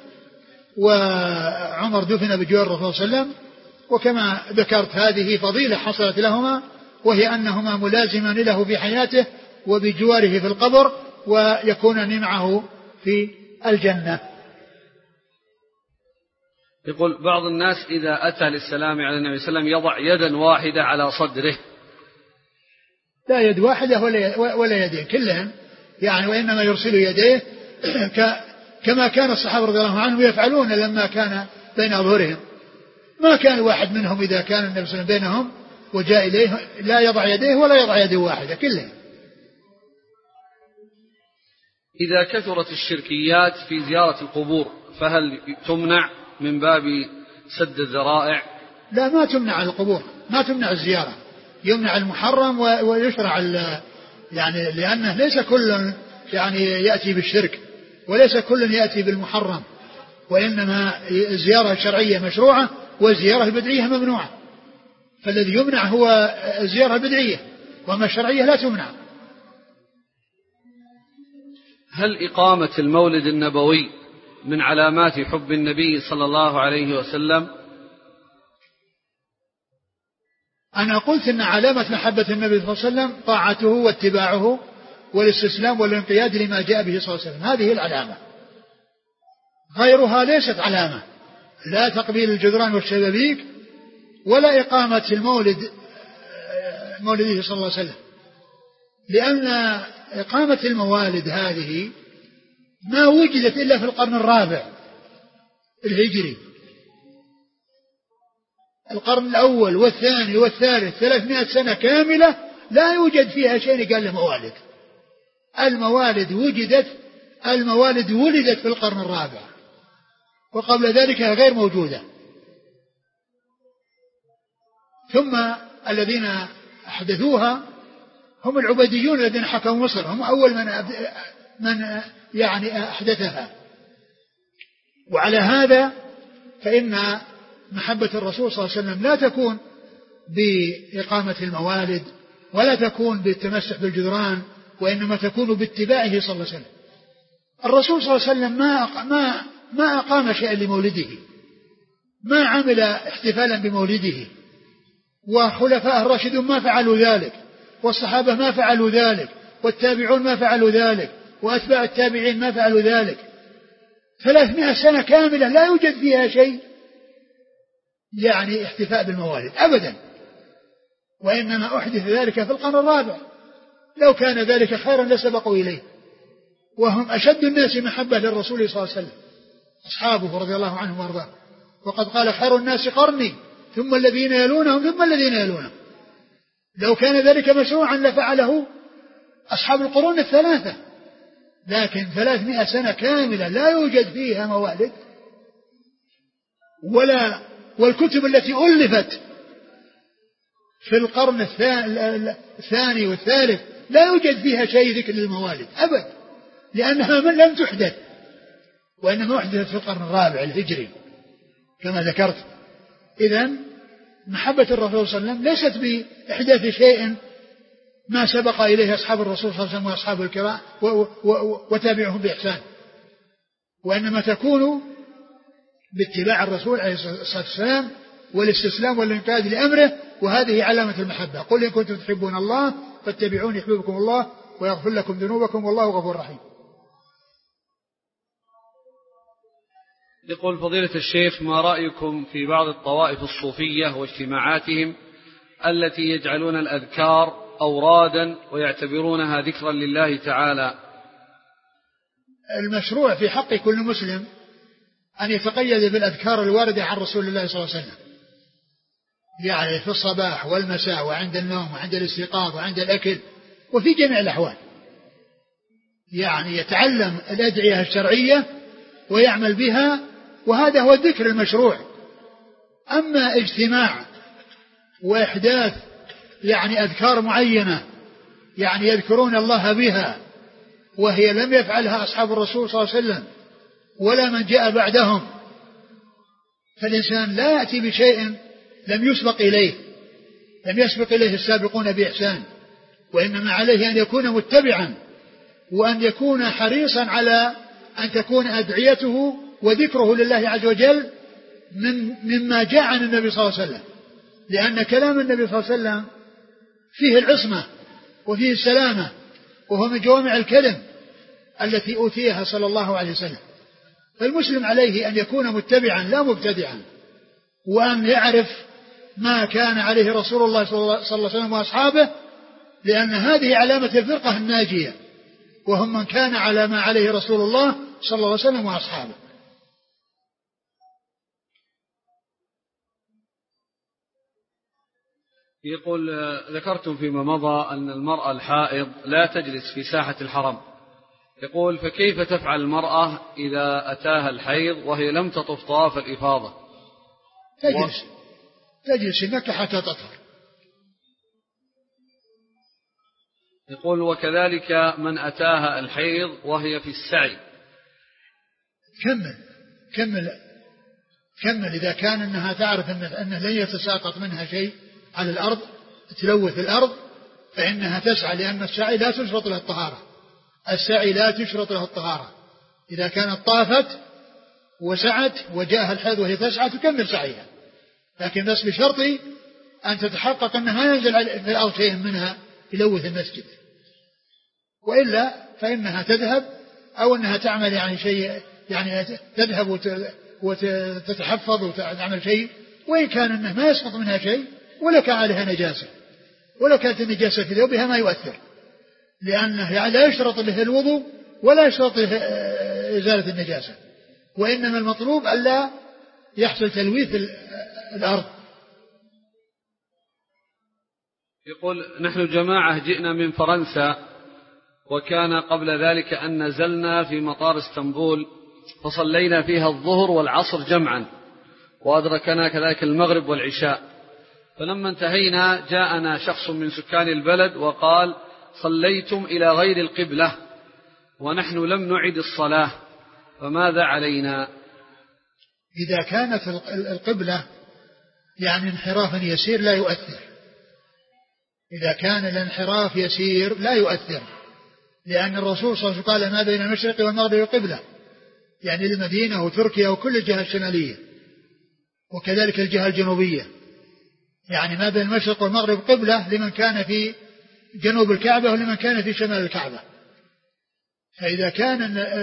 S1: وعمر دفن بجوار الرسول صلى الله عليه وسلم. وكما ذكرت هذه فضيلة حصلت لهما، وهي أنهما ملازمان له في حياته وبجواره في القبر ويكونان معه في الجنة.
S2: يقول بعض الناس إذا أتى للسلام على النبي صلى الله عليه وسلم يضع يدا واحدة على صدره.
S1: لا يد واحدة ولا يدين كلهم، يعني وإنما يرسل يديه كما كان الصحابة رضي الله عنهم يفعلون لما كان بين أظهرهم. ما كان واحد منهم إذا كان النبي صلى الله عليه وسلم بينهم وجاء إليه لا يضع يديه ولا يضع يد واحدة كلهم.
S2: إذا كثرت الشركيات في زيارة القبور فهل تمنع من باب سد الذرائع؟
S1: لا، ما تمنع القبور، ما تمنع الزيارة، يمنع المحرم ويشرع يعني لأنه ليس كل يعني يأتي بالشرك وليس كل يأتي بالمحرم، وإنما الزيارة الشرعية مشروعة والزيارة البدعية ممنوعة. فالذي يمنع هو الزيارة البدعية، وما الشرعية لا تمنع.
S2: هل إقامة المولد النبوي من علامات حب النبي صلى الله عليه وسلم؟
S1: أنا قلت إن علامة محبة النبي صلى الله عليه وسلم طاعته واتباعه والاستسلام والانقياد لما جاء به صلى الله عليه وسلم، هذه العلامة. غيرها ليست علامة، لا تقبيل الجدران والشبابيك ولا إقامة المولد مولده صلى الله عليه وسلم، لأن إقامة الموالد هذه ما وجدت إلا في القرن الرابع الهجري. القرن الأول والثاني والثالث ثلاثمائة سنة كاملة لا يوجد فيها شيء قال له موالد. الموالد وجدت الموالد ولدت في القرن الرابع، وقبل ذلك غير موجودة. ثم الذين أحدثوها هم العبيديون الذين حكموا مصر، هم أول من من يعني أحدثها. وعلى هذا فإن محبة الرسول صلى الله عليه وسلم لا تكون بإقامة الموالد ولا تكون بالتمسح بالجدران، وإنما تكون باتباعه صلى الله عليه وسلم. الرسول صلى الله عليه وسلم ما ما ما أقام شيئا لمولده، ما عمل احتفالا بمولده، وخلفاء الراشدون ما فعلوا ذلك، والصحابة ما فعلوا ذلك، والتابعون ما فعلوا ذلك، وأتباع التابعين ما فعلوا ذلك. ثلاثمائة سنة كاملة لا يوجد فيها شيء يعني احتفاء بالموالد أبدا، وإنما أحدث ذلك في القرن الرابع. لو كان ذلك خيرا لسبقوا إليه، وهم أشد الناس محبة للرسول صلى الله عليه وسلم أصحابه رضي الله عنهم وارضاه. وقد قال خير الناس قرني ثم الذين يلونهم ثم الذين يلونهم. لو كان ذلك مشروعا لفعله أصحاب القرون الثلاثة، لكن ثلاثمائة سنة كاملة لا يوجد فيها موالد، ولا والكتب التي ألفت في القرن الثاني والثالث لا يوجد فيها شيء ذكر للموالد أبدا، لأنها من لم تحدث، وإنما أحدثت في القرن الرابع الهجري كما ذكرت. إذن محبة الرسول صلى الله عليه وسلم ليست بإحداث شيء ما سبق إليه أصحاب الرسول صلى الله عليه وسلم وأصحاب الكرام وتابعهم بإحسان، وإنما تكون باتباع الرسول عليه الصلاة والسلام والاستسلام والانقياد لأمره، وهذه علامة المحبة. قل إن كنتم تحبون الله فاتبعوني يحببكم الله ويغفر لكم ذنوبكم والله غفور رحيم.
S2: يقول فضيلة الشيخ: ما رأيكم في بعض الطوائف الصوفية واجتماعاتهم التي يجعلون الأذكار أورادا ويعتبرونها ذكرا لله تعالى؟
S1: المشروع في حق كل مسلم أن يتقيد بالأذكار الواردة عن رسول الله صلى الله عليه وسلم، يعني في الصباح والمساء وعند النوم وعند الاستيقاظ وعند الأكل وفي جميع الأحوال، يعني يتعلم الأدعية الشرعية ويعمل بها، وهذا هو الذكر المشروع. أما اجتماع وإحداث يعني أذكار معينة يعني يذكرون الله بها وهي لم يفعلها أصحاب الرسول صلى الله عليه وسلم ولا من جاء بعدهم، فالإنسان لا يأتي بشيء لم يسبق إليه لم يسبق إليه السابقون بإحسان، وإنما عليه أن يكون متبعا وأن يكون حريصا على أن تكون أدعيته وذكره لله عز وجل من مما جاء عن النبي صلى الله عليه وسلم، لأن كلام النبي صلى الله عليه وسلم فيه العصمة وفيه السلامة، وهو من جوامع الكلم التي أوتيها صلى الله عليه وسلم. فالمسلم عليه أن يكون متبعا لا مبتدعا، وأن يعرف ما كان عليه رسول الله صلى الله عليه وسلم وأصحابه، لأن هذه علامة الفرقة الناجية، وهم من كان على ما عليه رسول الله صلى الله عليه وسلم وأصحابه.
S2: يقول: ذكرتم فيما مضى أن المرأة الحائض لا تجلس في ساحة الحرم، يقول: فكيف تفعل المرأة إذا أتاها الحيض وهي لم تطف طواف الإفاضة؟
S1: تجلس تجلس في مكة حتى تطهر.
S2: يقول: وكذلك من أتاها الحيض وهي في السعي.
S1: كمل كمل كمل إذا كان أنها تعرف أنه لن يتساقط منها شيء على الأرض تلوث الأرض فإنها تسعى، لأن السعي لا تشرط له الطهارة السعي لا تشرط له الطهارة إذا كانت طافت وسعت وجاءها الحيض وهي تسعى تكمل سعيها، لكن بس بشرط أن تتحقق أنه ما ينزل في الأرض شيء منها يلوث المسجد، وإلا فإنها تذهب أو أنها تعمل يعني شيء، يعني تذهب وتتحفظ وتعمل شيء، وإن كان أنه ما يسقط منها شيء ولا كان عليها نجاسة، ولو كانت النجاسة في ثوبها ما يؤثر، لأنه يعني لا يشرط له الوضوء ولا يشرط له إزالة النجاسة، وإنما المطلوب ألا يحصل تلويث الأرض.
S2: يقول: نحن جماعة جئنا من فرنسا، وكان قبل ذلك أن نزلنا في مطار اسطنبول فصلينا فيها الظهر والعصر جمعا، وأدركنا كذلك المغرب والعشاء، فلما انتهينا جاءنا شخص من سكان البلد وقال: صليتم إلى غير القبلة ونحن لم نعد الصلاة، فماذا علينا؟
S1: إذا كانت القبلة يعني انحراف يسير لا يؤثر، إذا كان الانحراف يسير لا يؤثر، لأن الرسول صلى الله عليه وسلم قال: ما بين المشرق والمغرب قبلة، يعني المدينة وتركيا وكل الجهة الشمالية وكذلك الجهة الجنوبية، يعني ما بين المشرق والمغرب قبلة لمن كان في جنوب الكعبة ولمن كان في شمال الكعبة. فإذا كان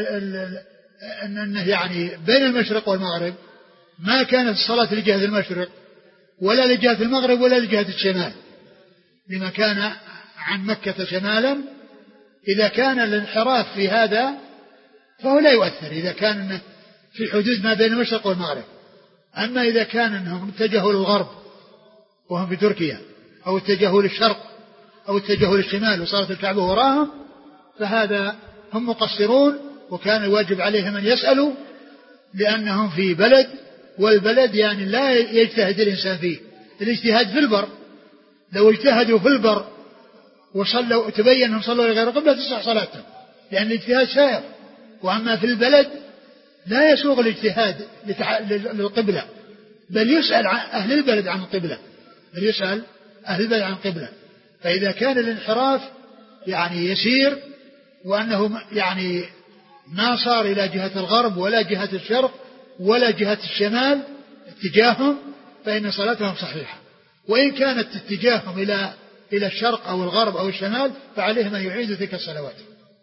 S1: أنه يعني بين المشرق والمغرب ما كانت الصلاة لجهة المشرق ولا لجهة المغرب ولا لجهة الشمال لمن كان عن مكة شمالا، إذا كان الانحراف في هذا فهو لا يؤثر إذا كان في حدود ما بين المشرق والمغرب. أما إذا كان أنهم اتجهوا للغرب وهم في تركيا أو اتجهوا للشرق أو اتجهوا للشمال وصارت الكعبة وراهم فهذا هم مقصرون، وكان الواجب عليهم أن يسألوا، لأنهم في بلد، والبلد يعني لا يجتهد الإنسان فيه، الاجتهاد في البر، لو اجتهدوا في البر وصلوا تبين أنهم صلوا لغير قبلة تصح صلاتهم، لأن الاجتهاد سائر. وأما في البلد لا يسوغ الاجتهاد للقبلة، بل يسأل أهل البلد عن القبلة بل يسأل أهل البلد عن القبلة. فإذا كان الانحراف يعني يسير وأنه يعني ما صار إلى جهة الغرب ولا جهة الشرق ولا جهة الشمال اتجاههم، فإن صلاتهم صحيحة. وإن كانت اتجاههم إلى إلى الشرق أو الغرب أو الشمال فعليهم أن يعيدوا تلك الصلوات.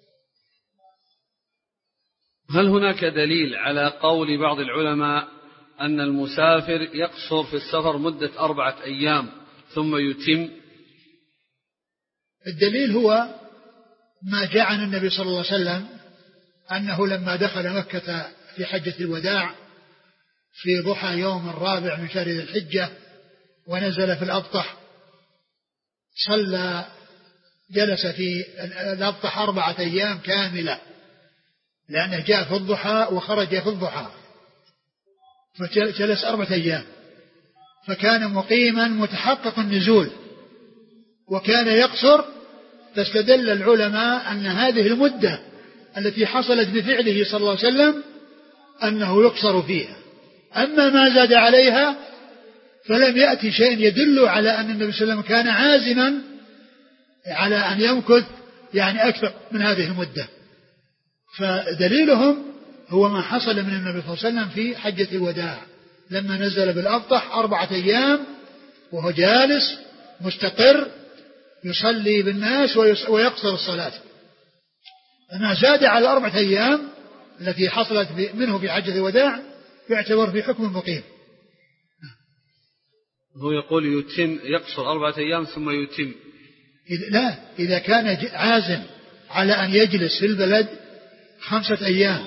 S2: هل هناك دليل على قول بعض العلماء أن المسافر يقصر في السفر مدة أربعة أيام ثم يتم؟
S1: الدليل هو ما جاء عن النبي صلى الله عليه وسلم أنه لما دخل مكة في حجة الوداع في ضحى يوم الرابع من شهر ذي الحجة ونزل في الأبطح صلى جلس في الأبطح أربعة أيام كاملة، لأنه جاء في الضحى وخرج في الضحى فجلس أربعة أيام، فكان مقيما متحقق النزول وكان يقصر. فاستدل العلماء أن هذه المدة التي حصلت بفعله صلى الله عليه وسلم أنه يقصر فيها. أما ما زاد عليها فلم يأتي شيء يدل على أن النبي صلى الله عليه وسلم كان عازما على أن يمكث يعني أكثر من هذه المدة. فدليلهم هو ما حصل من النبي صلى الله عليه وسلم في حجة الوداع لما نزل بالأبطح أربعة أيام وهو جالس مستقر يصلي بالناس ويقصر الصلاة. أما زاد على أربعة أيام التي حصلت منه في حجة الوداع يعتبر في حكم مقيم.
S2: هو يقول يتم يقصر أربعة أيام ثم يتم.
S1: إذا لا إذا كان عازم على أن يجلس في البلد خمسة أيام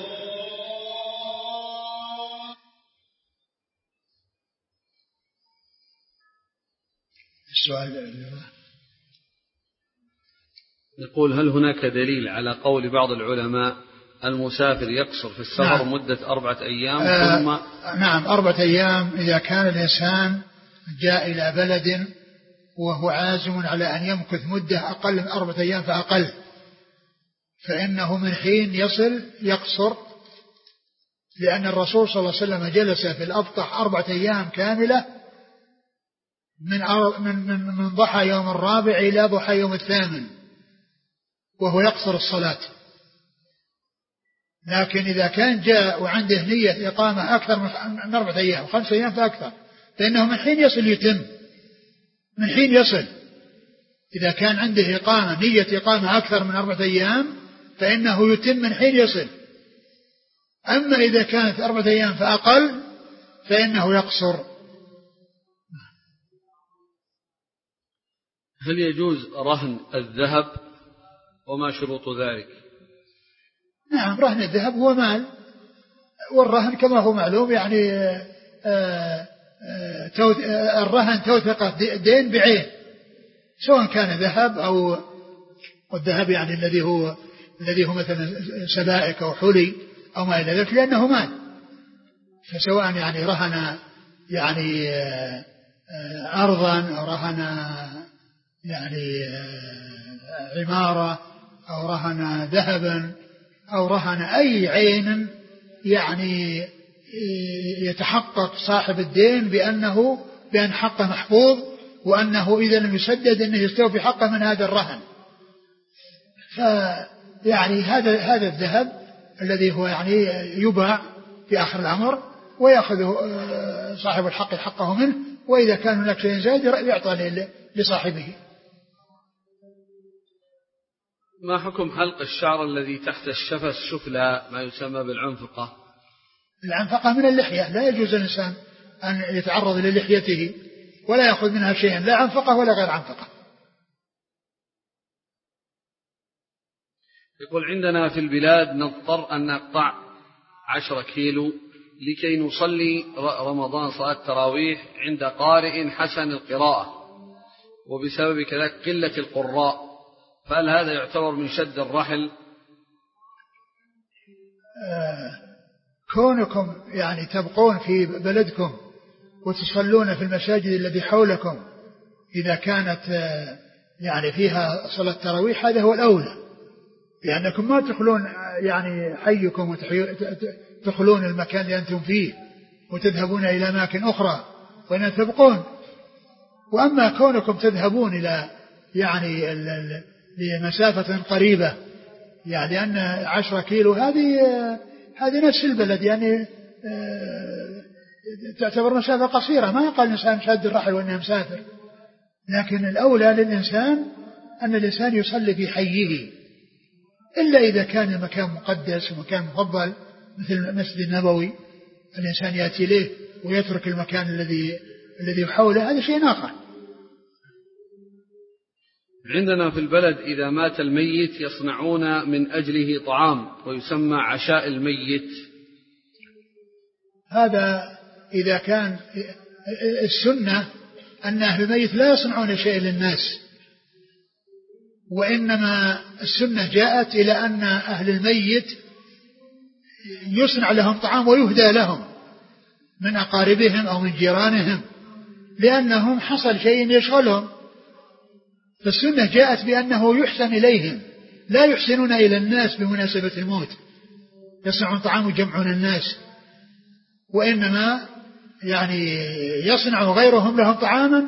S1: السؤال
S2: يقول هل هناك دليل على قول بعض العلماء المسافر يقصر في السفر نعم. مدة أربعة أيام
S1: آه
S2: ثم
S1: نعم أربعة أيام إذا كان الإنسان جاء إلى بلد وهو عازم على أن يمكث مدة أقل من أربعة أيام فأقل فإنه من حين يصل يقصر، لأن الرسول صلى الله عليه وسلم جلس في الأبطح أربعة أيام كاملة من من من ضحى يوم الرابع إلى ضحى يوم الثامن وهو يقصر الصلاة. لكن إذا كان جاء وعنده نية إقامة أكثر من أربعة أيام وخمسة أيام فأكثر فإنه من حين يصل يتم من حين يصل. إذا كان عنده إقامة نية إقامة أكثر من أربعة أيام فإنه يتم من حين يصل. أما إذا كانت أربعة أيام فأقل فإنه يقصر.
S2: هل يجوز رهن الذهب وما شروط ذلك؟
S1: نعم رهن الذهب هو مال، والرهن كما هو معلوم يعني آآ آآ الرهن توثقة دين بعين سواء كان ذهب أو والذهب يعني الذي هو الذي هو مثلا سبائك أو حلي أو ما إلى ذلك لأنه مال. فسواء يعني رهن يعني أرضا أو رهن يعني عمارة أو رهن ذهبا أو رهن أي عين يعني يتحقق صاحب الدين بأنه بأن حقه محفوظ وأنه إذا لم يسدد أنه يستوفي حقه من هذا الرهن. فيعني هذا هذا الذهب الذي هو يعني يباع في آخر الأمر ويأخذ صاحب الحق حقه منه، وإذا كان هناك شيء زائد يعطى لصاحبه.
S2: ما حكم حلق الشعر الذي تحت الشفة السفلى ما يسمى بالعنفقة؟
S1: العنفقة من اللحية، لا يجوز الإنسان أن يتعرض للحيته ولا يأخذ منها شيئا، لا عنفقة ولا غير عنفقة.
S2: يقول عندنا في البلاد نضطر أن نقطع عشرة كيلو لكي نصلي رمضان صلاة التراويح عند قارئ حسن القراءة، وبسبب كذلك قلة القراء، فهل هذا يعتبر من شد الرحل؟
S1: آه كونكم يعني تبقون في بلدكم وتصلون في المساجد التي حولكم إذا كانت آه يعني فيها صلاة التراويح هذا هو الأولى، لأنكم ما تدخلون يعني حيكم وتدخلون المكان اللي أنتم فيه وتذهبون إلى أماكن أخرى وإن تبقون. وأما كونكم تذهبون إلى يعني لمسافة قريبة يعني أن عشرة كيلو هذه هذه نفس البلد يعني تعتبر مسافة قصيرة، ما يقال الإنسان شاد الرحل وأنه مسافر، لكن الأولى للإنسان أن الإنسان يصلي في حيه، إلا إذا كان المكان مقدس ومكان مفضل مثل المسجد النبوي الإنسان يأتي إليه ويترك المكان الذي الذي حوله، هذا شيء آخر.
S2: عندنا في البلد إذا مات الميت يصنعون من أجله طعام ويسمى عشاء الميت.
S1: هذا إذا كان السنة أن أهل الميت لا يصنعون شيء للناس، وإنما السنة جاءت إلى أن أهل الميت يصنع لهم طعام ويهدى لهم من أقاربهم أو من جيرانهم، لأنهم حصل شيء يشغلهم، فالسنة جاءت بأنه يحسن إليهم، لا يحسنون إلى الناس بمناسبة الموت يصنعون طعام ويجمعون الناس، وإنما يعني يصنع غيرهم لهم طعاما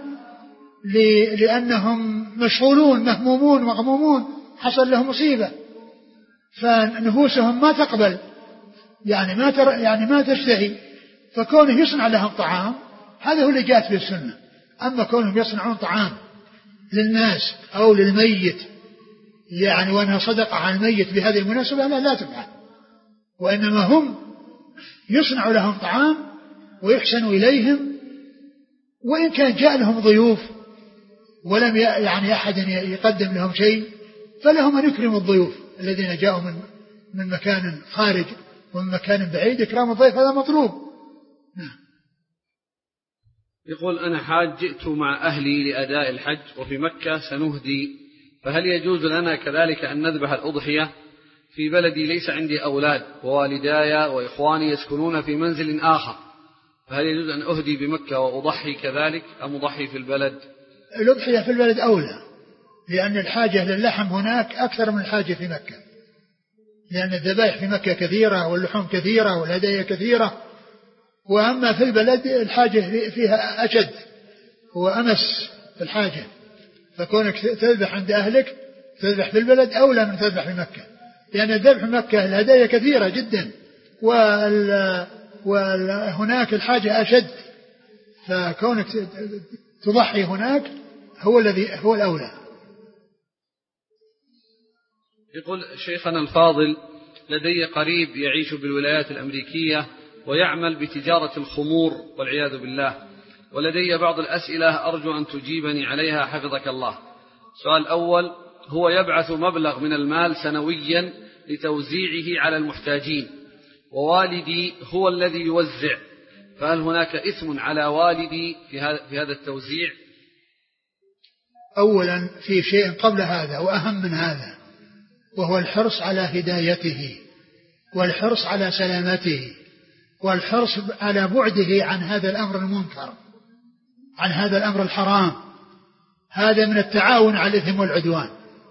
S1: لأنهم مشغولون مهمومون مغمومون، حصل لهم مصيبة فنفوسهم ما تقبل، يعني ما تر يعني ما تشتهي، فكونه يصنع لهم طعام هذا هو اللي جاءت به السنة. أما كونهم يصنعون طعام للناس أو للميت يعني وأنها صدقة عن الميت بهذه المناسبة لا لا تفعل، وإنما هم يصنع لهم طعام ويحسن إليهم، وإن كان جاء لهم ضيوف ولم يعني أحد يقدم لهم شيء فلهم أن يكرموا الضيوف الذين جاءوا من من مكان خارج ومن مكان بعيد، إكرام الضيف هذا مطلوب. نعم.
S2: يقول أنا حاج جئت مع أهلي لأداء الحج وفي مكة سنهدي، فهل يجوز لنا كذلك أن نذبح الأضحية؟ في بلدي ليس عندي أولاد ووالداي وإخواني يسكنون في منزل آخر، فهل يجوز أن أهدي بمكة وأضحي كذلك أم أضحي في البلد؟
S1: الأضحية في البلد أولى، لأن الحاجة للحم هناك أكثر من الحاجة في مكة، لأن الذبائح في مكة كثيرة واللحوم كثيرة والهدايا كثيرة، وأما في البلد الحاجة فيها أشد وأمس الحاجة، فكونك تذبح عند أهلك تذبح في البلد أولى من تذبح في مكة، لأن الذبح في مكة الهدايا كثيرة جدا وهناك الحاجة أشد، فكونك تضحي هناك هو الذي هو الأولى.
S2: يقول شيخنا الفاضل لدي قريب يعيش بالولايات الأمريكية ويعمل بتجارة الخمور والعياذ بالله، ولدي بعض الأسئلة أرجو أن تجيبني عليها حفظك الله. سؤال أول: هو يبعث مبلغ من المال سنويا لتوزيعه على المحتاجين، ووالدي هو الذي يوزع، فهل هناك إثم على والدي في هذا التوزيع؟
S1: أولا في شيء قبل هذا وأهم من هذا، وهو الحرص على هدايته والحرص على سلامته والحرص على بعده عن هذا الأمر المنكر، عن هذا الأمر الحرام، هذا من التعاون على الإثم والعدوان.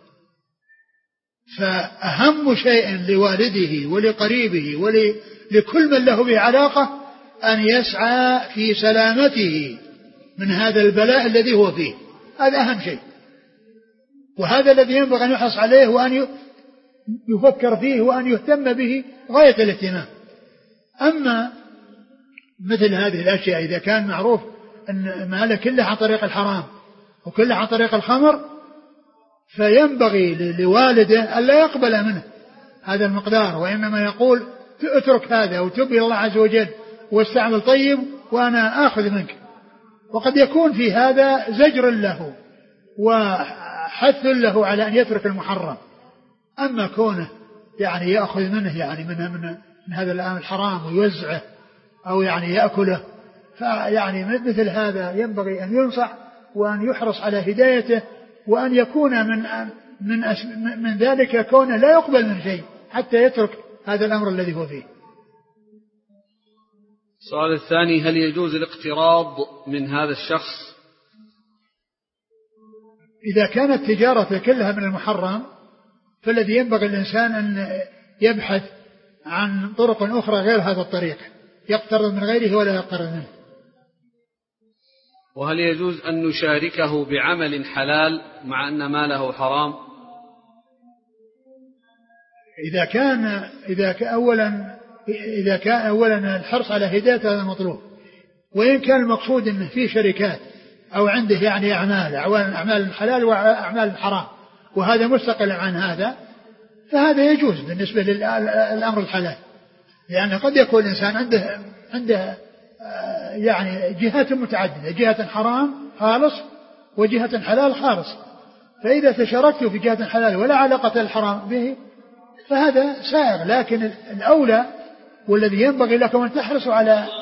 S1: فأهم شيء لوالده ولقريبه ولكل من له به علاقة أن يسعى في سلامته من هذا البلاء الذي هو فيه، هذا أهم شيء، وهذا الذي ينبغي أن يحرص عليه وأن يفكر فيه وأن يهتم به غاية الاهتمام. أما مثل هذه الأشياء إذا كان معروف أن ماله كله عن طريق الحرام وكله عن طريق الخمر، فينبغي لوالده أن لا يقبل منه هذا المقدار، وإنما يقول اترك هذا وتب إلى الله عز وجل واستعمل طيب وأنا آخذ منك. وقد يكون في هذا زجر له وحث له على أن يترك المحرم. أما كونه يعني يأخذ منه يعني من, من, من هذا الآن الحرام ويوزعه أو يعني يأكله، فيعني مثل هذا ينبغي أن ينصح وأن يحرص على هدايته، وأن يكون من من من ذلك كونه لا يقبل من شيء حتى يترك هذا الأمر الذي هو فيه.
S2: السؤال الثاني: هل يجوز الاقتراض من هذا الشخص؟
S1: إذا كانت تجارته كلها من المحرم فالذي ينبغي الإنسان أن يبحث عن طرق أخرى غير هذا الطريق، يقترض من غيره ولا يقترض منه.
S2: وهل يجوز أن نشاركه بعمل حلال مع أن ماله حرام؟
S1: إذا كان إذا كان أولا إذا كان أولا الحرص على هداية هذا مطلوب، وإن كان المقصود أنه في شركات أو عنده يعني أعمال أعمال الحلال وأعمال الحرام وهذا مستقل عن هذا، فهذا يجوز بالنسبة للأمر الحلال، لأن قد يكون الإنسان عنده عنده يعني جهات متعددة، جهة حرام خالص وجهة حلال خالص، فإذا تشاركت في جهة حلال ولا علاقة الحرام به فهذا سائغ، لكن الأولى والذي ينبغي لكم أن تحرصوا على